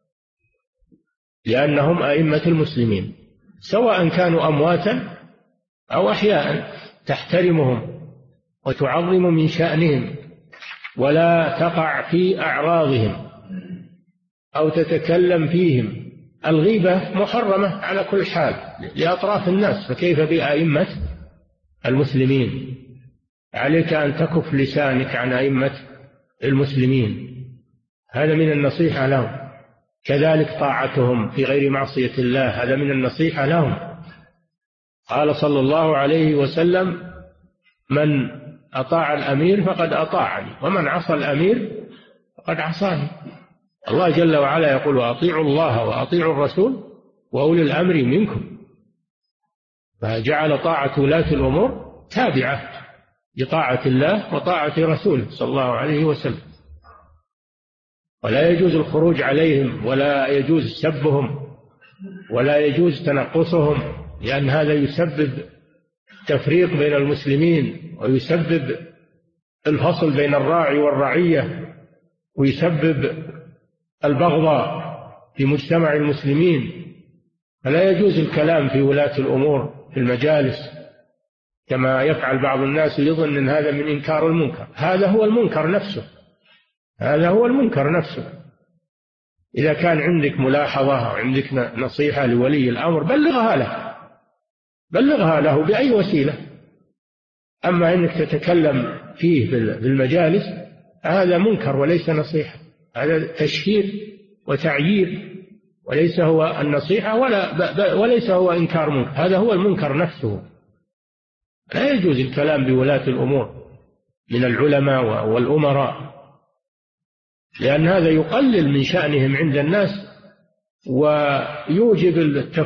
لأنهم أئمة المسلمين، سواء كانوا أمواتا أو أحياء، تحترمهم وتعظم من شأنهم ولا تقع في أعراضهم أو تتكلم فيهم. الغيبة محرمة على كل حال لأطراف الناس، فكيف بأئمة المسلمين؟ عليك أن تكف لسانك عن أئمة المسلمين، هذا من النصيحة لهم. كذلك طاعتهم في غير معصية الله، هذا من النصيحة لهم. قال صلى الله عليه وسلم: من أطاع الأمير فقد أطاعني ومن عصى الأمير فقد عصاني. الله جل وعلا يقول: وأطيعوا الله وأطيعوا الرسول وأولي الأمر منكم. فجعل طاعة ولاة الأمور تابعة لطاعة الله وطاعة رسوله صلى الله عليه وسلم، ولا يجوز الخروج عليهم ولا يجوز سبهم ولا يجوز تنقصهم، لأن هذا يسبب تفريق بين المسلمين ويسبب الفصل بين الراعي والرعية ويسبب البغضاء في مجتمع المسلمين. فلا يجوز الكلام في ولاة الأمور في المجالس كما يفعل بعض الناس، يظن أن هذا من إنكار المنكر. هذا هو المنكر نفسه، هذا هو المنكر نفسه. إذا كان عندك ملاحظة أو عندك نصيحة لولي الأمر بلغها له بأي وسيلة. أما أنك تتكلم فيه في المجالس هذا منكر وليس نصيحة، هذا تشهير وتعيير، وليس هو النصيحة وليس هو إنكار منكر، هذا هو المنكر نفسه. لا يجوز الكلام بولاة الأمور من العلماء والأمراء، لأن هذا يقلل من شأنهم عند الناس ويوجب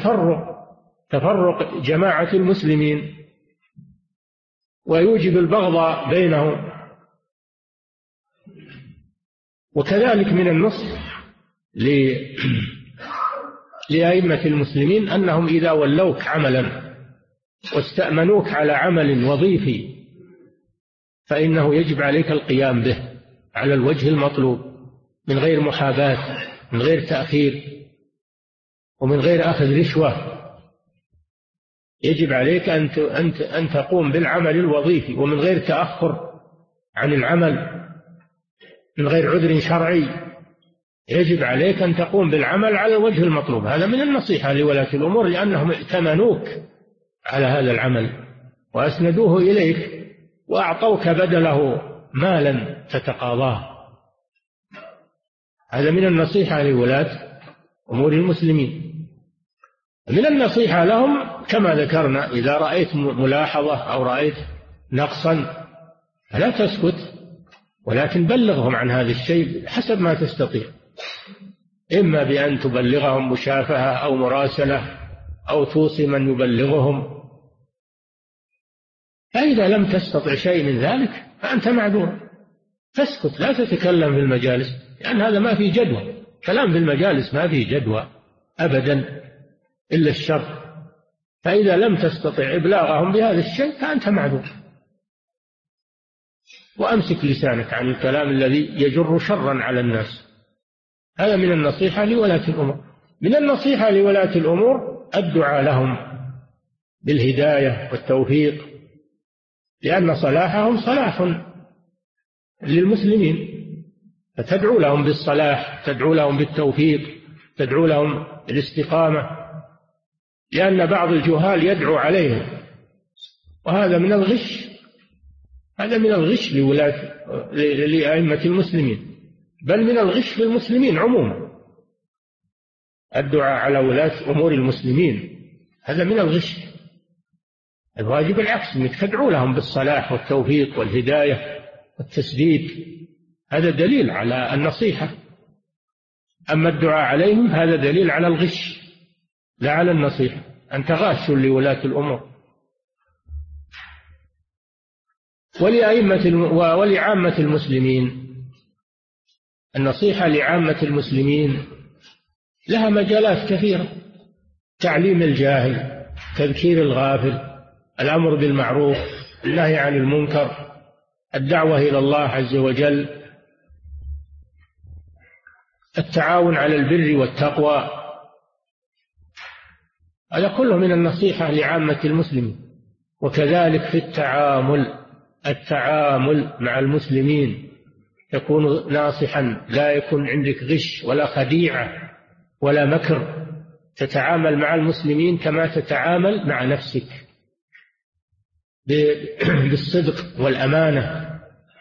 تفرق جماعة المسلمين ويوجب البغضاء بينهم. وكذلك من النصح لأئمة المسلمين أنهم إذا ولوك عملا واستأمنوك على عمل وظيفي فإنه يجب عليك القيام به على الوجه المطلوب، من غير محاباة، من غير تأخير، ومن غير أخذ رشوة. يجب عليك أن تقوم بالعمل الوظيفي ومن غير تأخر عن العمل، من غير عذر شرعي. يجب عليك أن تقوم بالعمل على الوجه المطلوب. هذا من النصيحة لولاة الأمور، لأنهم ائتمنوك على هذا العمل وأسندوه إليك وأعطوك بدله مالا تتقاضاه. هذا من النصيحة لولاة أمور المسلمين. من النصيحة لهم كما ذكرنا، إذا رأيت ملاحظة أو رأيت نقصا فلا تسكت، ولكن بلغهم عن هذا الشيء حسب ما تستطيع، إما بأن تبلغهم مشافهة أو مراسلة أو توصي من يبلغهم. فإذا لم تستطع شيء من ذلك فأنت معذور، تسكت، لا تتكلم في المجالس، لأن هذا ما في جدوى. كلام في المجالس ما في جدوى أبدا إلا الشر. فإذا لم تستطع إبلاغهم بهذا الشيء فأنت معذور، وأمسك لسانك عن الكلام الذي يجر شرا على الناس. هذا من النصيحة لولاة الأمور. من النصيحة لولاة الأمور الدعاء لهم بالهداية والتوفيق، لأن صلاحهم صلاح للمسلمين، فتدعو لهم بالصلاح، تدعو لهم بالتوفيق، تدعو لهم بالاستقامة، لأن بعض الجهال يدعو عليهم، وهذا من الغش، هذا من الغش لأئمة المسلمين، بل من الغش للمسلمين عموما. الدعاء على ولاة أمور المسلمين هذا من الغش. الواجب العكس، أنك تدعو لهم بالصلاح والتوفيق والهداية والتسديد، هذا دليل على النصيحة. أما الدعاء عليهم هذا دليل على الغش لا على النصيحة، أنت غاش لولاة الأمور. ولعامة المسلمين، النصيحة لعامة المسلمين لها مجالات كثيرة: تعليم الجاهل، تذكير الغافل، الأمر بالمعروف، النهي عن المنكر، الدعوة إلى الله عز وجل، التعاون على البر والتقوى. هذا كله من النصيحة لعامة المسلمين. وكذلك في التعامل مع المسلمين تكون ناصحا، لا يكون عندك غش ولا خديعة ولا مكر، تتعامل مع المسلمين كما تتعامل مع نفسك، بالصدق والأمانة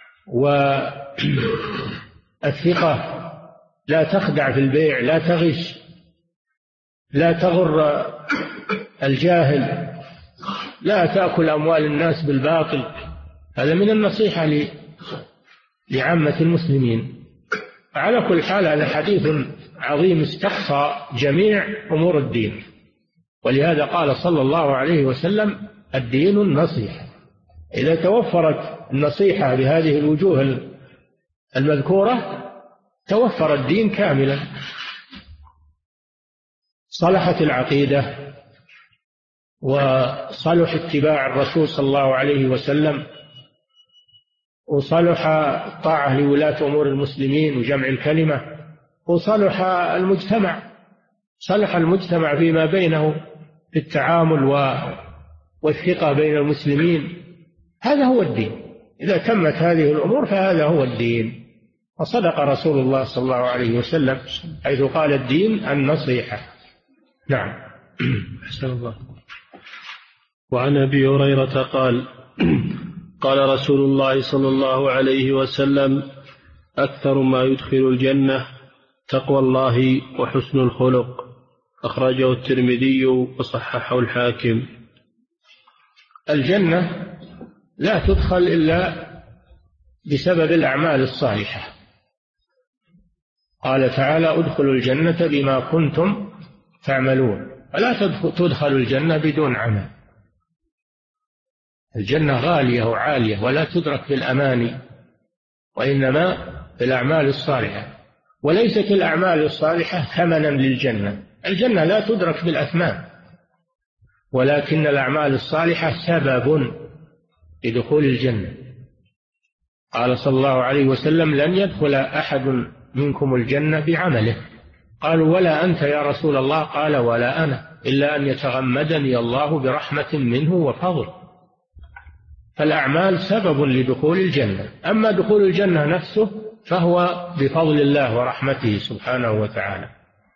والثقة، لا تخدع في البيع، لا تغش، لا تغر الجاهل، لا تأكل أموال الناس بالباطل. هذا من النصيحة لعامة المسلمين. على كل حال هذا حديث عظيم استقصى جميع أمور الدين، ولهذا قال صلى الله عليه وسلم الدين النصيحة. إذا توفرت النصيحة بهذه الوجوه المذكورة توفر الدين كاملا، صلحت العقيدة وصلح اتباع الرسول صلى الله عليه وسلم، وصلح الطاعة لولاة أمور المسلمين وجمع الكلمة، وصلح المجتمع، صلح المجتمع فيما بينه في التعامل والثقة بين المسلمين. هذا هو الدين. إذا تمت هذه الأمور فهذا هو الدين. وصدق رسول الله صلى الله عليه وسلم حيث قال الدين النصيحة. نعم. أحسن الله. وعن أبي هريرة قال قال رسول الله صلى الله عليه وسلم أكثر ما يدخل الجنة تقوى الله وحسن الخلق، أخرجه الترمذي وصححه الحاكم. الجنة لا تدخل إلا بسبب الأعمال الصالحة. قال تعالى ادخلوا الجنة بما كنتم تعملون، فلا تدخل الجنة بدون عمل. الجنة غالية وعالية ولا تدرك بالأماني، وإنما بالأعمال الصالحة. وليست الأعمال الصالحة ثمنا للجنة. الجنة لا تدرك بالأثمان، ولكن الأعمال الصالحة سبب لدخول الجنة. قال صلى الله عليه وسلم لن يدخل أحد منكم الجنة بعمله. قالوا ولا أنت يا رسول الله؟ قال ولا أنا، إلا أن يتغمدني الله برحمة منه وفضل. فالأعمال سبب لدخول الجنة، أما دخول الجنة نفسه فهو بفضل الله ورحمته سبحانه وتعالى،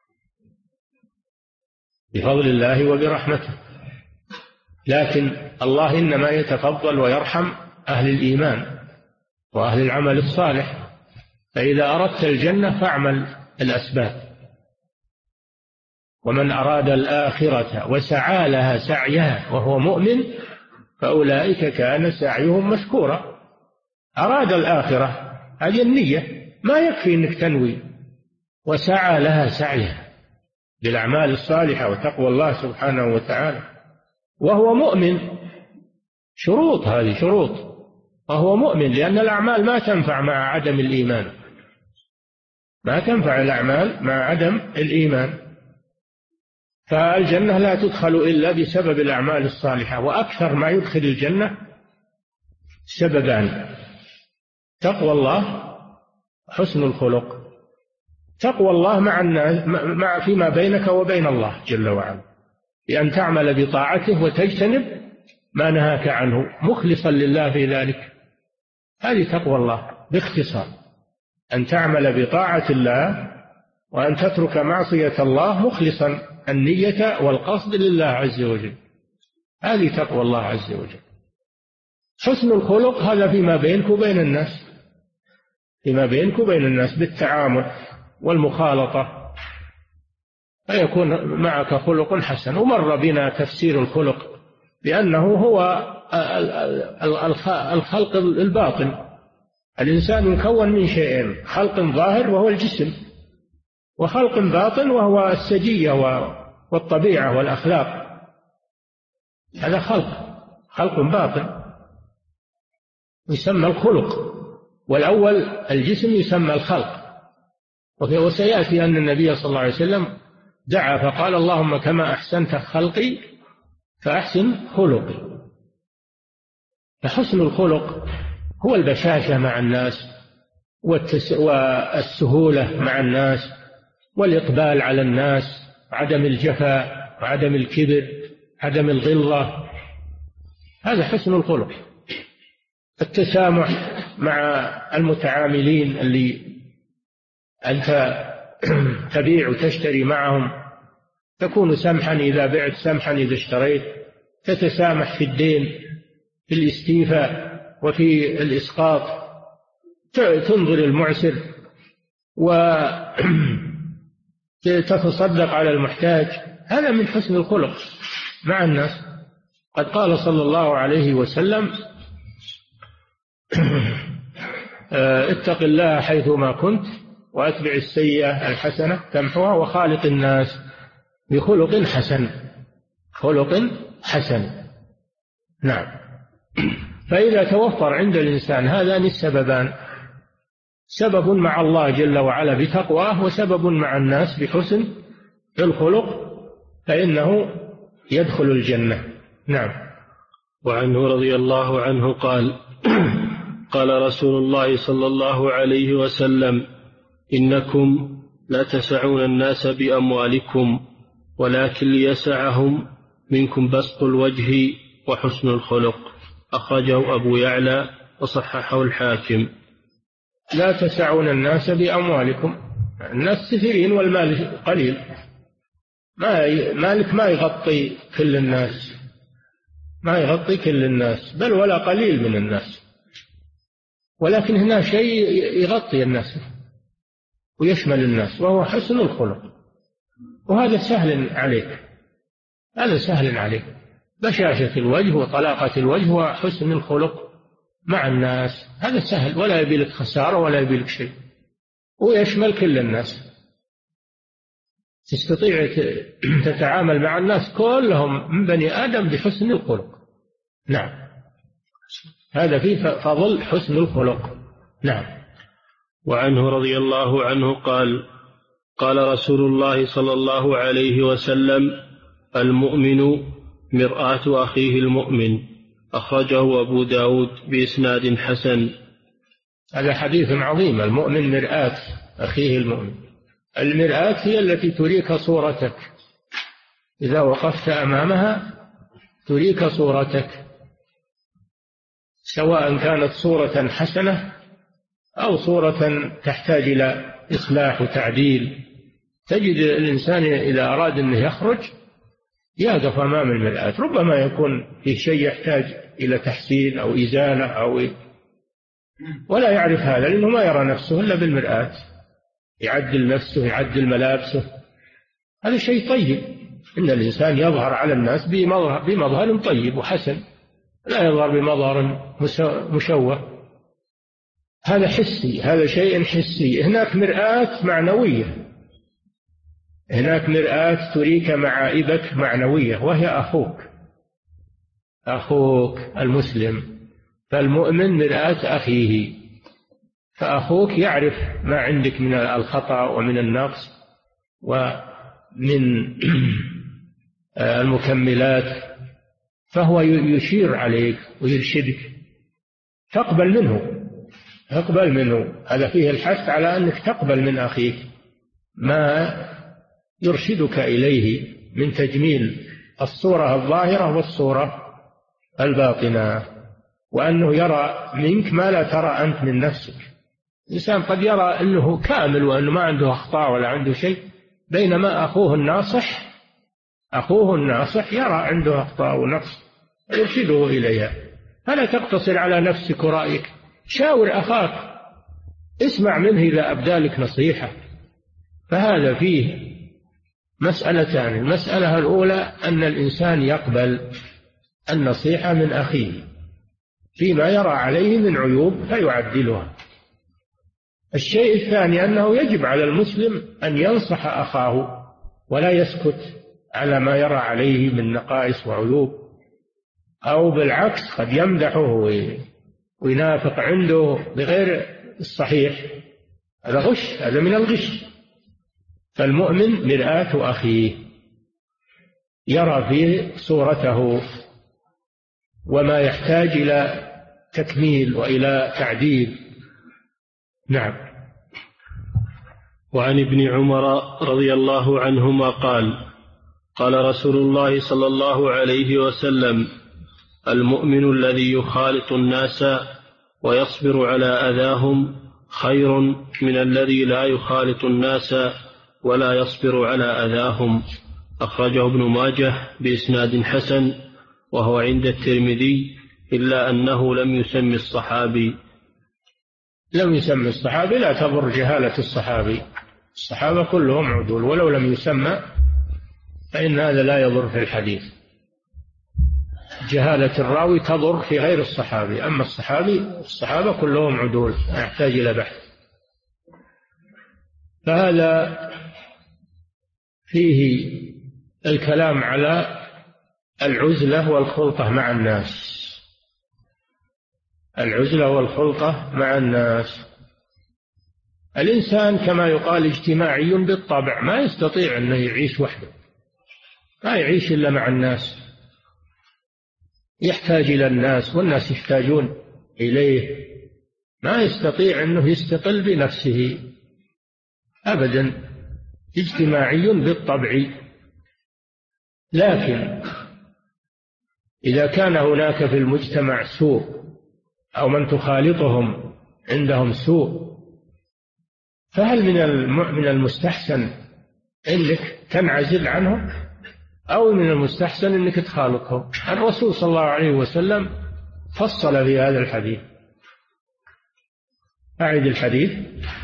بفضل الله وبرحمته. لكن الله إنما يتفضل ويرحم أهل الإيمان وأهل العمل الصالح. فإذا أردت الجنة فاعمل الأسباب. ومن أراد الآخرة وسعى لها سعيها وهو مؤمن فأولئك كان سعيهم مشكورا. أراد الآخرة، هذه النية، ما يكفي أنك تنوي. وسعى لها سعيها بالأعمال الصالحة وتقوى الله سبحانه وتعالى وهو مؤمن. شروط، هذه شروط. وهو مؤمن، لأن الأعمال ما تنفع مع عدم الإيمان، ما تنفع الأعمال مع عدم الإيمان. فالجنة لا تدخل إلا بسبب الأعمال الصالحة. وأكثر ما يدخل الجنة سببان: تقوى الله وحسن الخلق. تقوى الله مع فيما بينك وبين الله جل وعلا، بأن تعمل بطاعته وتجتنب ما نهاك عنه مخلصا لله في ذلك. هذه تقوى الله باختصار، أن تعمل بطاعة الله وأن تترك معصية الله مخلصا النية والقصد لله عز وجل. هذه تقوى الله عز وجل. حسن الخلق هذا فيما بينك وبين الناس، فيما بينك وبين الناس بالتعامل والمخالطة، فيكون معك خلق حسن. ومر بنا تفسير الخلق بأنه هو الخلق الباطن. الإنسان يكون من شيئين: خلق ظاهر وهو الجسم، وخلق باطن وهو السجية والطبيعة والأخلاق. هذا خلق باطن يسمى الخلق، والأول الجسم يسمى الخلق. وسيأتي أن النبي صلى الله عليه وسلم دعا فقال اللهم كما أحسنت خلقي فأحسن خلقي. فحسن الخلق هو البشاشة مع الناس والسهولة مع الناس والإقبال على الناس، عدم الجفاء وعدم الكبر، عدم الغلظة. هذا حسن الخلق. التسامح مع المتعاملين اللي أنت تبيع وتشتري معهم، تكون سمحا إذا بعت سمحا إذا اشتريت، تتسامح في الدين، في الاستيفاء وفي الإسقاط، تنظر المعسر وتتصدق على المحتاج. هذا من حسن الخلق مع الناس. قد قال صلى الله عليه وسلم اتق الله حيثما كنت وأتبع السيئة الحسنة تمحوها وخالق الناس بخلق حسن. خلق حسن. نعم. فإذا توفر عند الإنسان هذان السببان، سبب مع الله جل وعلا بتقواه، وسبب مع الناس بحسن الخلق، فإنه يدخل الجنة. نعم. وعنه رضي الله عنه قال: قال رسول الله صلى الله عليه وسلم: إنكم لا تسعون الناس بأموالكم، ولكن ليسعهم منكم بسط الوجه وحسن الخلق. أخرجه أبو يعلى وصححه الحاكم. لا تسعون الناس بأموالكم، الناس كثيرين والمال قليل، مالك ما يغطي كل الناس، ما يغطي كل الناس، بل ولا قليل من الناس، ولكن هنا شيء يغطي الناس ويشمل الناس، وهو حسن الخلق. وهذا سهل عليك، هذا سهل عليك، بشاشة الوجه وطلاقة الوجه وحسن الخلق مع الناس، هذا سهل، ولا يبي لك خسارة ولا يبي لك شيء، ويشمل كل الناس. تستطيع تتعامل مع الناس كلهم من بني آدم بحسن الخلق. نعم، هذا فيه فضل حسن الخلق. نعم. وعنه رضي الله عنه قال: قال رسول الله صلى الله عليه وسلم: المؤمن مرآة أخيه المؤمن. أخرجه أبو داود بإسناد حسن. هذا حديث عظيم. المؤمن مرآة أخيه المؤمن. المرآة هي التي تريك صورتك، إذا وقفت أمامها تريك صورتك، سواء كانت صورة حسنة أو صورة تحتاج إلى إصلاح وتعديل. تجد الإنسان إذا أراد أن يخرج يقف أمام المرآة، ربما يكون في شيء يحتاج إلى تحسين أو إزالة ولا يعرف هذا، لأنه ما يرى نفسه إلا بالمرآة، يعدل نفسه، يعدل ملابسه. هذا شيء طيب، إن الإنسان يظهر على الناس بمظهر طيب وحسن، لا يظهر بمظهر مشوه. هذا حسي، هذا شيء حسي. هناك مرآة معنوية، هناك مرآة تريك معائبك معنوية، وهي أخوك المسلم. فالمؤمن مرآة أخيه، فأخوك يعرف ما عندك من الخطأ ومن النقص ومن المكملات، فهو يشير عليك ويرشدك، تقبل منه. هذا فيه الحث على أنك تقبل من أخيك ما يرشدك إليه من تجميل الصورة الظاهرة والصورة الباطنة، وأنه يرى منك ما لا ترى أنت من نفسك. الإنسان قد يرى أنه كامل وأنه ما عنده أخطاء ولا عنده شيء، بينما أخوه الناصح يرى عنده أخطاء ونقص يرشده إليها. فلا تقتصر على نفسك ورأيك، شاور أخاك، اسمع منه إذا أبدى لك نصيحة. فهذا فيه مسألتان: المسألة الأولى أن الإنسان يقبل النصيحة من أخيه فيما يرى عليه من عيوب فيعدلها. الشيء الثاني أنه يجب على المسلم أن ينصح أخاه ولا يسكت على ما يرى عليه من نقائص وعيوب، أو بالعكس قد يمدحه وينافق عنده بغير الصحيح، هذا غش، هذا من الغش. فالمؤمن مرآة أخيه، يرى فيه صورته وما يحتاج إلى تكميل وإلى تعديل. نعم. وعن ابن عمر رضي الله عنهما قال: قال رسول الله صلى الله عليه وسلم: المؤمن الذي يخالط الناس ويصبر على أذاهم خير من الذي لا يخالط الناس ولا يصبر على أذاهم. أخرجه ابن ماجه بإسناد حسن، وهو عند الترمذي، إلا أنه لم يسمي الصحابي. لم يسمي الصحابي، لا تضر جهالة الصحابي، الصحابة كلهم عدول، ولو لم يسمى فإن هذا لا يضر في الحديث. جهالة الراوي تضر في غير الصحابي، أما الصحابة كلهم عدول، يحتاج إلى بحث. فهذا فيه الكلام على العزلة والخلطة مع الناس. العزلة والخلطة مع الناس. الإنسان كما يقال اجتماعي بالطبع، ما يستطيع أنه يعيش وحده، ما يعيش إلا مع الناس، يحتاج إلى الناس والناس يحتاجون إليه، ما يستطيع أنه يستقل بنفسه أبدا، اجتماعي بالطبع. لكن إذا كان هناك في المجتمع سوء أو من تخالطهم عندهم سوء، فهل من المستحسن أنك تنعزل عنهم أو من المستحسن أنك تخالطهم؟ الرسول صلى الله عليه وسلم فصل في هذا الحديث. أعد الحديث.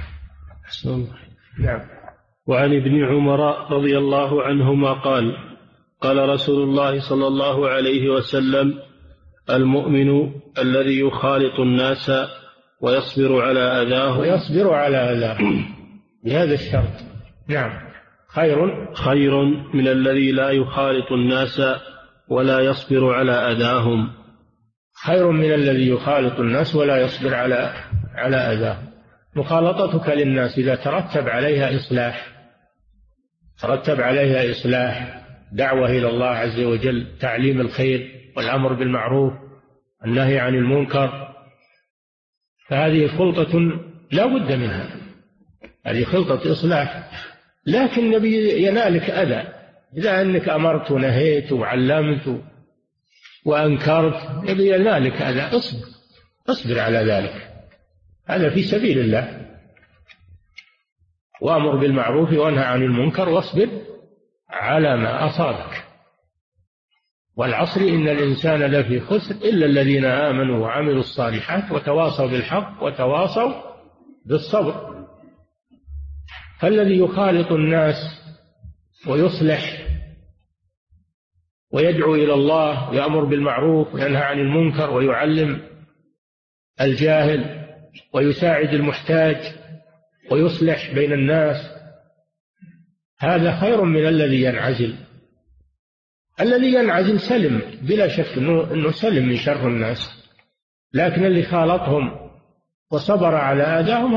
نعم. وعن ابن عمر رضي الله عنهما قال: قال رسول الله صلى الله عليه وسلم: المؤمن الذي يخالط الناس ويصبر على أذاهم بهذا الشرط. نعم. خير من الذي لا يخالط الناس ولا يصبر على أذاهم. خير من الذي يخالط الناس ولا يصبر على أذاهم. مخالطتك للناس إذا ترتب عليها إصلاح، دعوة إلى الله عز وجل، تعليم الخير والأمر بالمعروف، النهي عن المنكر، فهذه خلطة لا بد منها، هذه خلطة إصلاح. لكن النبي ينالك أذى إذا أنك أمرت ونهيت وعلمت وأنكرت، يبي ينالك أذى، اصبر على ذلك، هذا في سبيل الله. وأمر بالمعروف وانهى عن المنكر واصبر على ما أصابك. والعصر إن الإنسان لفي خسر إلا الذين آمنوا وعملوا الصالحات وتواصوا بالحق وتواصوا بالصبر. فالذي يخالط الناس ويصلح ويدعو إلى الله ويأمر بالمعروف وينهى عن المنكر ويعلم الجاهل ويساعد المحتاج ويصلح بين الناس، هذا خير من الذي ينعزل. الذي ينعزل سلم بلا شك أنه سلم من شر الناس، لكن اللي خالطهم وصبر على آذاهم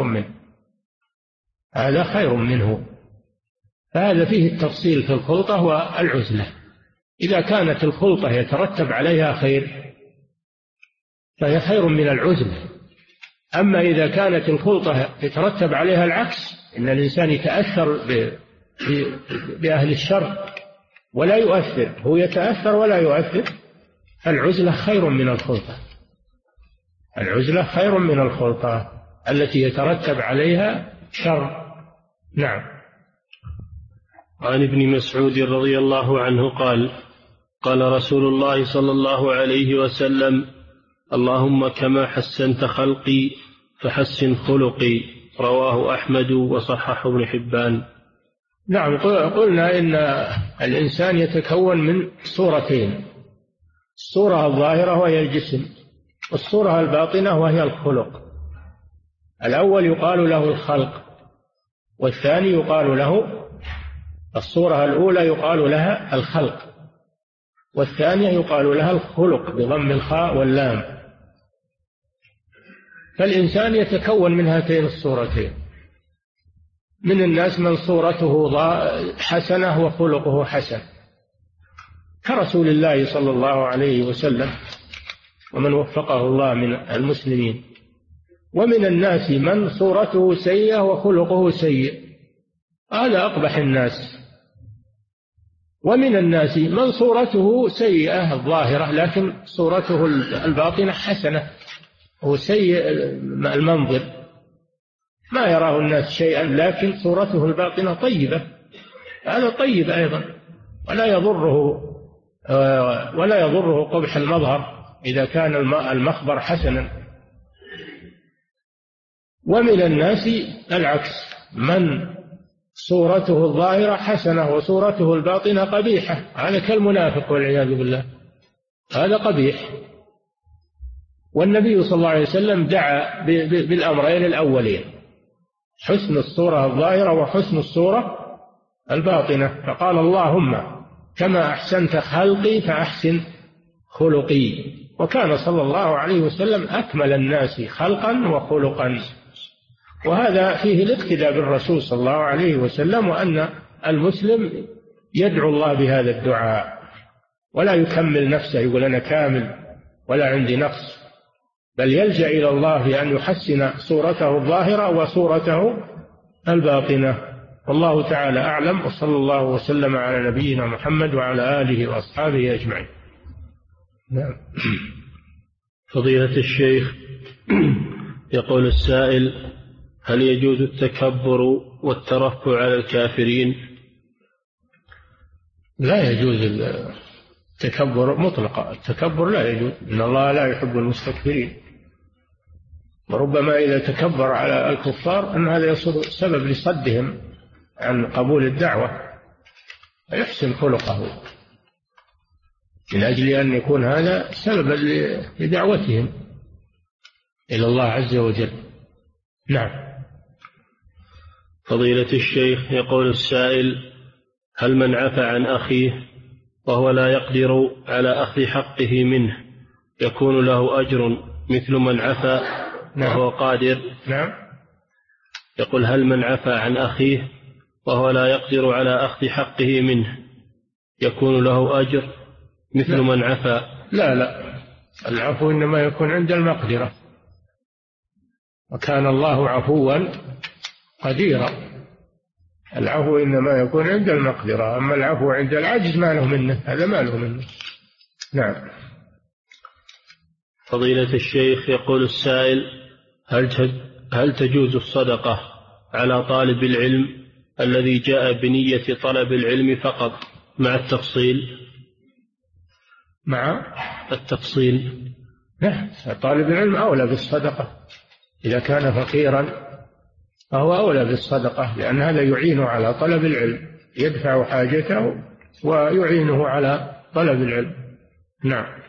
هذا خير منه. فهذا فيه التفصيل في الخلطة والعزلة. إذا كانت الخلطة يترتب عليها خير فهي خير من العزلة. أما إذا كانت الخلطة يترتب عليها العكس، إن الإنسان يتأثر بأهل الشر ولا يؤثر، هو يتأثر ولا يؤثر، العزلة خير من الخلطة. العزلة خير من الخلطة التي يترتب عليها شر. نعم. عن ابن مسعود رضي الله عنه قال: قال رسول الله صلى الله عليه وسلم: اللهم كما حسنت خلقي فحسن خلقي. رواه أحمد وصححه ابن حبان. نعم. قلنا إن الإنسان يتكون من صورتين: الصورة الظاهرة وهي الجسم، والصورة الباطنة وهي الخلق. الأول يقال له الخلق، والثاني يقال له، الصورة الأولى يقال لها الخلق، والثانية يقال لها الخلق بضم الخاء واللام. فالإنسان يتكون من هاتين الصورتين. من الناس من صورته حسنة وخلقه حسن كرسول الله صلى الله عليه وسلم ومن وفقه الله من المسلمين، ومن الناس من صورته سيئة وخلقه سيء، هذا أقبح الناس. ومن الناس من صورته سيئة الظاهرة لكن صورته الباطنة حسنة، هو سيء المنظر، ما يراه الناس شيئا لكن صورته الباطنة طيبة، هذا طيب أيضا، ولا يضره قبح المظهر إذا كان المخبر حسنا. ومن الناس العكس، من صورته الظاهرة حسنة وصورته الباطنة قبيحة، هذا كالمنافق والعياذ بالله، هذا قبيح. والنبي صلى الله عليه وسلم دعا بالأمرين الأولين: حسن الصورة الظاهرة وحسن الصورة الباطنة، فقال: اللهم كما أحسنت خلقي فأحسن خلقي. وكان صلى الله عليه وسلم أكمل الناس خلقا وخلقا، وهذا فيه الاقتداء بالرسول صلى الله عليه وسلم، وأن المسلم يدعو الله بهذا الدعاء ولا يكمل نفسه يقول أنا كامل ولا عندي نقص، بل يلجأ إلى الله بأن يحسن صورته الظاهرة وصورته الباطنة. والله تعالى أعلم، وصلى الله وسلم على نبينا محمد وعلى آله وأصحابه أجمعين. نعم. فضيلة الشيخ، يقول السائل: هل يجوز التكبر والترفع على الكافرين؟ لا يجوز التكبر مطلقا، التكبر لا يجوز، إن الله لا يحب المستكبرين. وربما إذا تكبر على الكفار أن هذا يصير سبب لصدهم عن قبول الدعوة، فيحسن خلقه من أجل أن يكون هذا سببا لدعوتهم إلى الله عز وجل. نعم. فضيلة الشيخ، يقول السائل: هل من عفى عن أخيه وهو لا يقدر على أخذ حقه منه يكون له أجر مثل من عفى وهو قادر؟ نعم. يقول: هل من عفى عن أخيه وهو لا يقدر على أخذ حقه منه يكون له أجر مثل من عفى؟ لا، العفو إنما يكون عند المقدرة، وكان الله عفوا قديرا. العفو إنما يكون عند المقدرة، أما العفو عند العجز ما له منه، هذا ما له منه. نعم. فضيلة الشيخ، يقول السائل: هل تجوز الصدقة على طالب العلم الذي جاء بنية طلب العلم فقط مع التفصيل؟ مع التفصيل. نعم، طالب العلم أولى بالصدقة إذا كان فقيرا، فهو أولى بالصدقة، لأن هذا يعينه على طلب العلم، يدفع حاجته ويعينه على طلب العلم. نعم.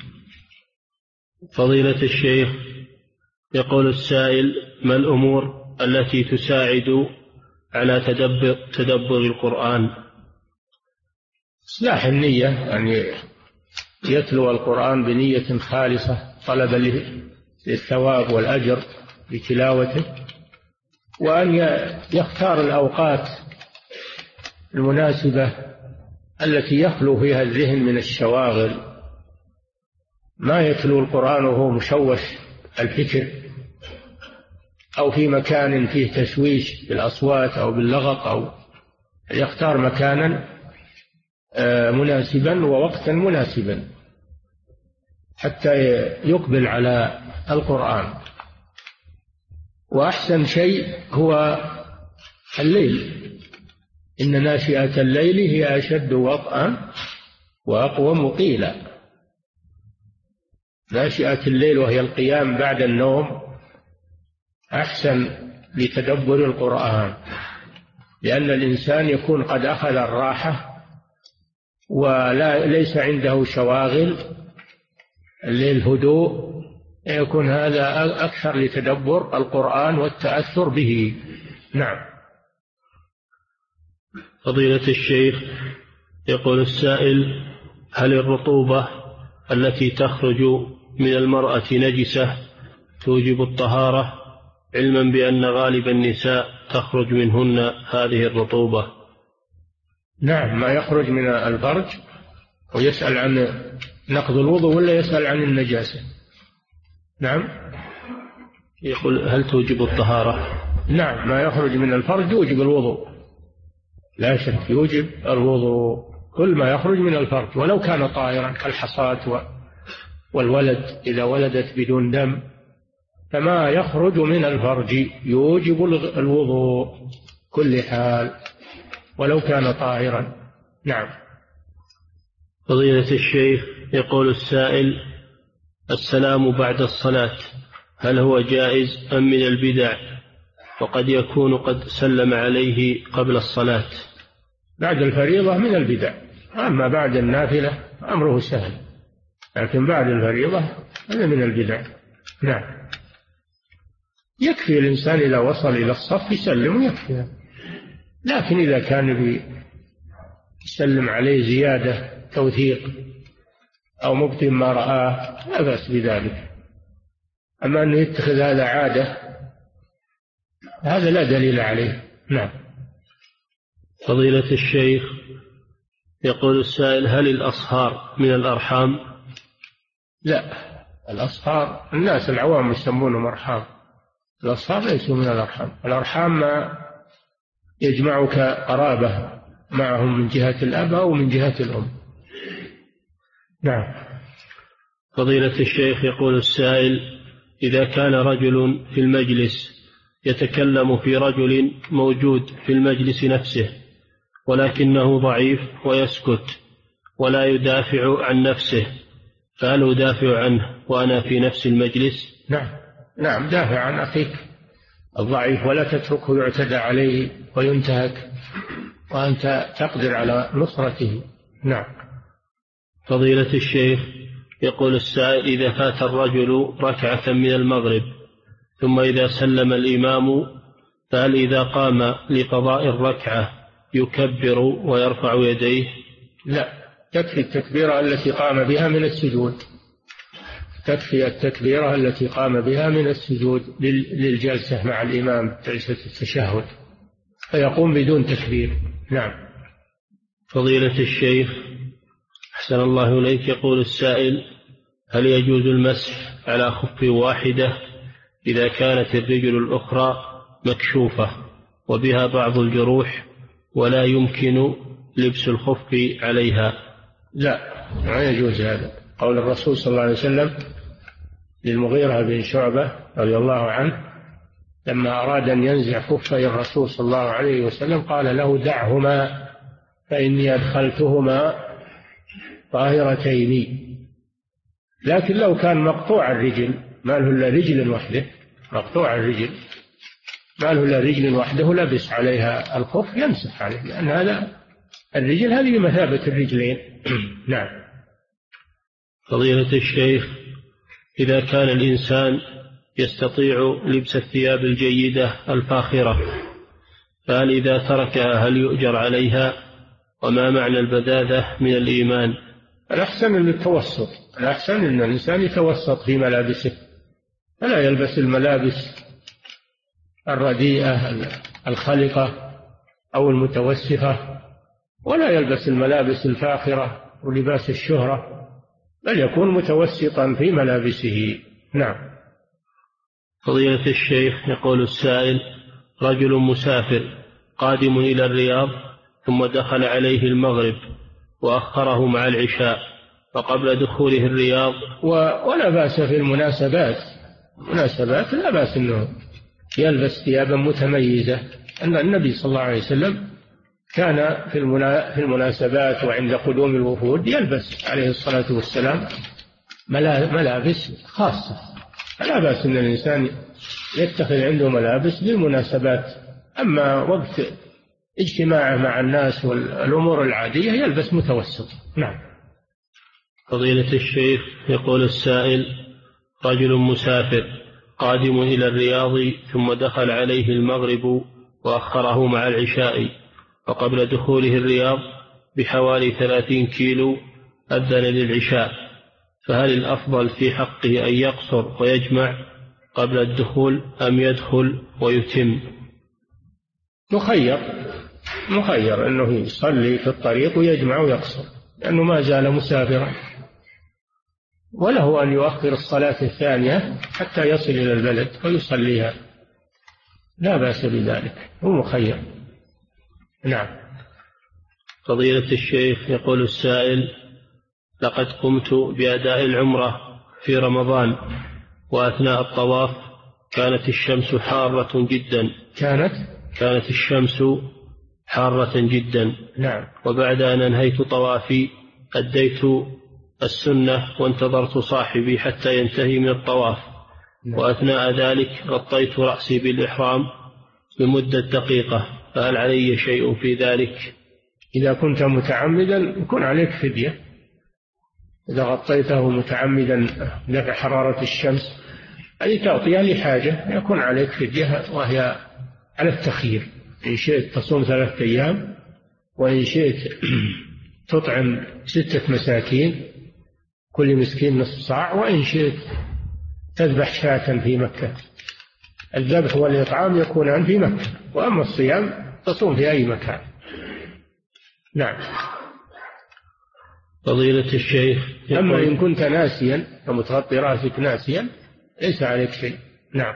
فضيلة الشيخ، يقول السائل: ما الأمور التي تساعد على تدبر القرآن؟ إصلاح النية، يعني يتلو القرآن بنية خالصة طلبا للثواب والأجر بتلاوته، وأن يختار الأوقات المناسبة التي يخلو فيها الذهن من الشواغل، ما يتلو القرآن وهو مشوش الفكر أو في مكان فيه تشويش بالأصوات أو باللغط، أو يختار مكانا مناسبا ووقتا مناسبا حتى يقبل على القرآن. وأحسن شيء هو الليل، إن ناشئة الليل هي أشد وطئا وأقوم قيلا. ناشئة الليل وهي القيام بعد النوم أحسن لتدبر القرآن، لأن الإنسان يكون قد أخذ الراحة وليس عنده شواغل، الليل هدوء، يكون هذا أكثر لتدبر القرآن والتأثر به. نعم. فضيلة الشيخ، يقول السائل: هل الرطوبة التي تخرج من المرأة نجسة توجب الطهارة، علما بأن غالب النساء تخرج منهن هذه الرطوبة؟ نعم، ما يخرج من الفرج. ويسأل عن نقض الوضوء ولا يسأل عن النجاسة؟ نعم. يقول: هل توجب الطهارة؟ نعم، ما يخرج من الفرج يوجب الوضوء، لا شك يوجب الوضوء، كل ما يخرج من الفرج ولو كان طاهرا كالحصاة والولد إذا ولدت بدون دم، فما يخرج من الفرج يوجب الوضوء كل حال ولو كان طاهرا. نعم. فضيلة الشيخ، يقول السائل: السلام بعد الصلاة هل هو جائز أم من البدع، وقد يكون قد سلم عليه قبل الصلاة؟ بعد الفريضة من البدع، أما بعد النافلة أمره سهل، لكن بعد الفريضة هذا من البدع. نعم. يكفي الإنسان إذا وصل إلى الصف يسلم ويكفي، لكن إذا كان يسلم عليه زيادة توثيق أو مبطن ما رآه لا بأس بذلك. أما أنه يتخذ هذا عادة هذا لا دليل عليه. نعم. فضيلة الشيخ، يقول السائل: هل الأصهار من الأرحام؟ لا، الأصهار الناس العوام يسمونهم أرحام، الأصهار ليسوا من الأرحام. الأرحام ما يجمعك قرابة معهم من جهة الأب أو من جهة الأم. نعم. فضيلة الشيخ، يقول السائل: إذا كان رجل في المجلس يتكلم في رجل موجود في المجلس نفسه ولكنه ضعيف ويسكت ولا يدافع عن نفسه، فهل أدافع عنه وأنا في نفس المجلس؟ نعم، دافع عن أخيك الضعيف ولا تتركه يعتدى عليه وينتهك وأنت تقدر على نصرته. نعم. فضيلة الشيخ، يقول السائل: إذا فات الرجل ركعة من المغرب ثم إذا سلم الإمام، فهل إذا قام لقضاء الركعة يكبر ويرفع يديه؟ لا، تكفي التكبيرة التي قام بها من السجود، تكفي التكبيرة التي قام بها من السجود للجلسة مع الإمام جلسة التشهد، فيقوم بدون تكبير. نعم. فضيلة الشيخ، أحسن الله إليك، يقول السائل: هل يجوز المسح على خف واحدة إذا كانت الرجل الأخرى مكشوفة وبها بعض الجروح ولا يمكن لبس الخف عليها؟ لا، لا يجوز هذا. قول الرسول صلى الله عليه وسلم للمغيرة بن شعبة رضي الله عنه لما أراد أن ينزع خفي الرسول صلى الله عليه وسلم قال له: دعهما فإني أدخلتهما طاهرتين. لكن لو كان مقطوع الرجل ما له إلا رجل وحده، مقطوع الرجل ما له إلا رجل وحده لبس عليها الخف يمسح عليه، لأن هذا الرجل هذه بمثابة الرجلين. نعم. فضيلة الشيخ، إذا كان الإنسان يستطيع لبس الثياب الجيدة الفاخرة، فهل إذا تركها هل يؤجر عليها؟ وما معنى البذاذة من الإيمان؟ الأحسن التوسط، الأحسن أن الإنسان يتوسط في ملابسه، فلا يلبس الملابس الرديئة الخلقة أو المتوسخة، ولا يلبس الملابس الفاخرة ولباس الشهرة، بل يكون متوسطا في ملابسه. نعم. فضيلة الشيخ، يقول السائل: رجل مسافر قادم إلى الرياض ثم دخل عليه المغرب وأخره مع العشاء، فقبل دخوله الرياض ولا بأس في المناسبات لا بأس أنه يلبس ثيابا متميزة، أن النبي صلى الله عليه وسلم كان في المناسبات وعند قدوم الوفود يلبس عليه الصلاة والسلام ملابس خاصة، فلا بأس أن الإنسان يتخذ عنده ملابس للمناسبات. أما وقت اجتماعه مع الناس والأمور العادية يلبس متوسط. نعم. فضيلة الشيخ، يقول السائل: رجل مسافر قادم إلى الرياض ثم دخل عليه المغرب وأخره مع العشاء، وقبل دخوله الرياض بحوالي 30 كيلو أذن للعشاء، فهل الأفضل في حقه أن يقصر ويجمع قبل الدخول أم يدخل ويتم؟ مخير أنه يصلي في الطريق ويجمع ويقصر، لأنه ما زال مسافرا، وله أن يؤخر الصلاة الثانية حتى يصل إلى البلد ويصليها، لا بأس بذلك، هو مخير. نعم. فضيلة الشيخ، يقول السائل: لقد قمت بأداء العمرة في رمضان، وأثناء الطواف كانت الشمس حارة جدا. كانت الشمس حارة جدا. نعم. وبعد أن أنهيت طوافي أديت السنة وانتظرت صاحبي حتى ينتهي من الطواف. نعم. وأثناء ذلك غطيت رأسي بالإحرام لمدة دقيقة، فهل علي شيء في ذلك؟ إذا كنت متعمدا يكون عليك فدية، إذا غطيته متعمدا دفع حرارة الشمس هذه تغطية لحاجة يكون عليك فدية، وهي على التخيير، إن شئت تصوم 3 أيام وإن شئت تطعم 6 مساكين، كل مسكين نصف صاع، وإن شئت تذبح شاة في مكة. الذبح والإطعام يكونان في مكة، وأما الصيام تصوم في أي مكان. نعم. فضيلة الشيخ أما إن كنت ناسيا ومتغطي رأسك ناسيا ليس عليك شيء. نعم.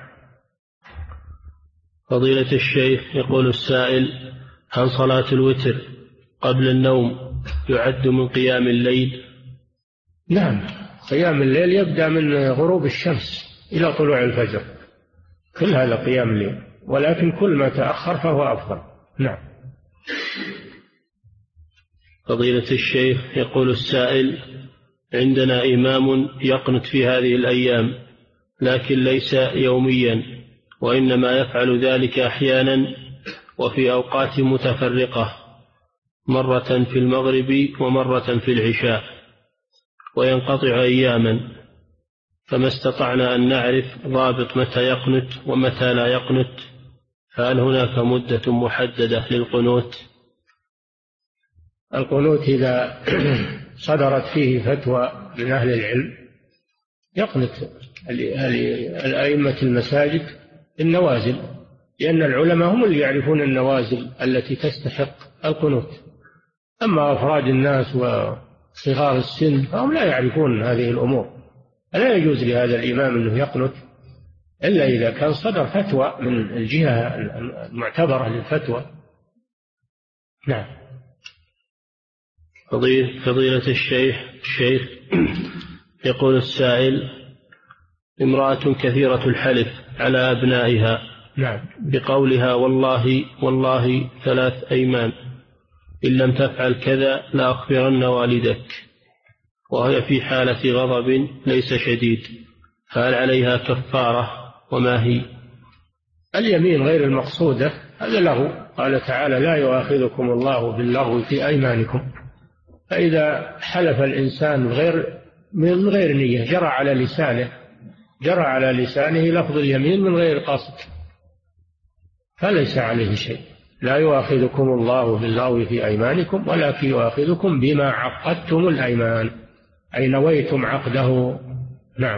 فضيلة الشيخ يقول السائل: هل صلاة الوتر قبل النوم يعد من قيام الليل؟ نعم، قيام الليل يبدأ من غروب الشمس إلى طلوع الفجر، كل هذا قيام الليل، ولكن كل ما تأخر فهو أفضل. نعم. فضيلة الشيخ يقول السائل: عندنا إمام يقنت في هذه الأيام، لكن ليس يوميا، وإنما يفعل ذلك أحيانا وفي أوقات متفرقة، مرة في المغرب ومرة في العشاء، وينقطع أياما، فما استطعنا أن نعرف ضابط متى يقنت ومتى لا يقنت، فهل هناك مدة محددة للقنوت؟ القنوت إذا صدرت فيه فتوى من أهل العلم يقنت الأئمة المساجد النوازل، لأن العلماء هم اللي يعرفون النوازل التي تستحق القنوت. أما أفراد الناس وصغار السن فهم لا يعرفون هذه الأمور، لا يجوز لهذا الإمام أنه يقنت إلا إذا كان صدر فتوى من الجهة المعتبرة للفتوى. نعم. فضيلة الشيخ يقول السائل: امرأة كثيرة الحلف على أبنائها، نعم، بقولها والله 3 أيمان، إن لم تفعل كذا لأخبرن والدك، وهي في حالة غضب ليس شديد، فهل عليها كفارة وما هي؟ اليمين غير المقصودة هذا له، قال تعالى: لا يؤاخذكم الله باللغو في أيمانكم. فإذا حلف الإنسان من غير نية جرى على لسانه لفظ اليمين من غير قصد فليس عليه شيء. لا يؤاخذكم الله باللغو في أيمانكم ولكن يؤاخذكم بما عقدتم الأيمان، أي نويتم عقده. نعم.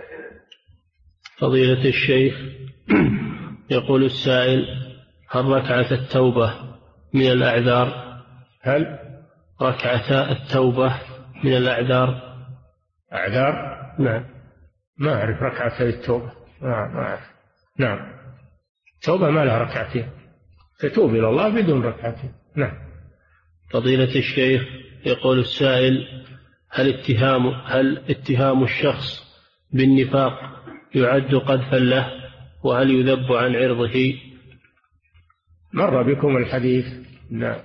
فضيلة الشيخ يقول السائل: هل ركعة التوبة من الأعذار؟ هل ركعة التوبة من الأعذار؟ أعذار؟ نعم. ما أعرف ركعة التوبة. ما أعرف. نعم. التوبة ما لها ركعتين، تتوب إلى الله بدون ركعتين. نعم. فضيلة الشيخ يقول السائل: هل اتهام الشخص بالنفاق يعد قذفا له، وهل يذب عن عرضه؟ مر بكم الحديث. نعم.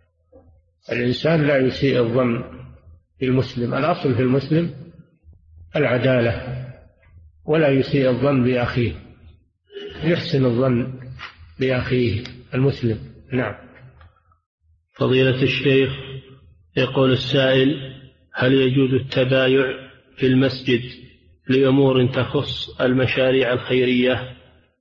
الإنسان لا يسيء الظن بالمسلم، الأصل في المسلم العدالة، ولا يسيء الظن بأخيه، يحسن الظن بأخيه المسلم. نعم. فضيلة الشيخ يقول السائل: هل يجوز التبايع في المسجد لأمور تخص المشاريع الخيرية؟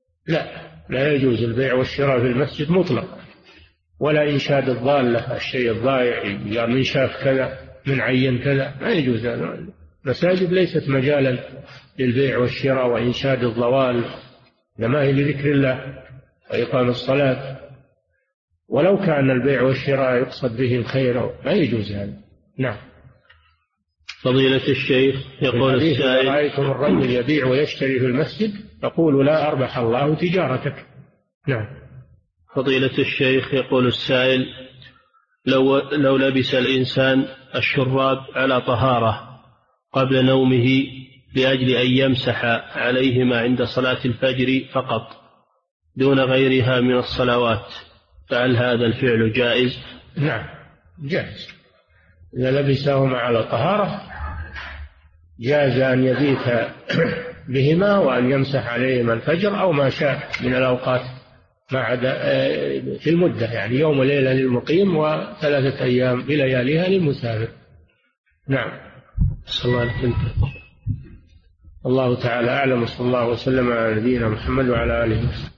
لا يجوز البيع والشراء في المسجد مطلقا، ولا إنشاد الضالة، الشيء الضائع، يعني من شاف كذا من عين كذا، ما يجوز. المساجد ليست مجالا للبيع والشراء وإنشاد الضوال، لما هي لذكر الله وإقام الصلاة. ولو كان البيع والشراء يقصد به الخير ما يجوز هذا. نعم. فضيلة الشيخ يقول السائل: رأيتم الرجل يبيع ويشتري في المسجد فقولوا لا أربح الله تجارتك. نعم. فضيلة الشيخ يقول السائل: لو لبس الإنسان الشراب على طهارة قبل نومه لأجل أن يمسح عليهما عند صلاة الفجر فقط دون غيرها من الصلوات، فهل هذا الفعل جائز؟ نعم جائز. إذا لبسهما على طهارة جاز أن يبيت بهما وأن يمسح عليهما الفجر أو ما شاء من الأوقات ما عدا في المدة، يعني يوم وليلة للمقيم و3 أيام بلياليها للمسافر. نعم. صلى الله عليه وسلم. الله تعالى أعلم، صلى الله وسلم على نبينا محمد وعلى آله وسلم.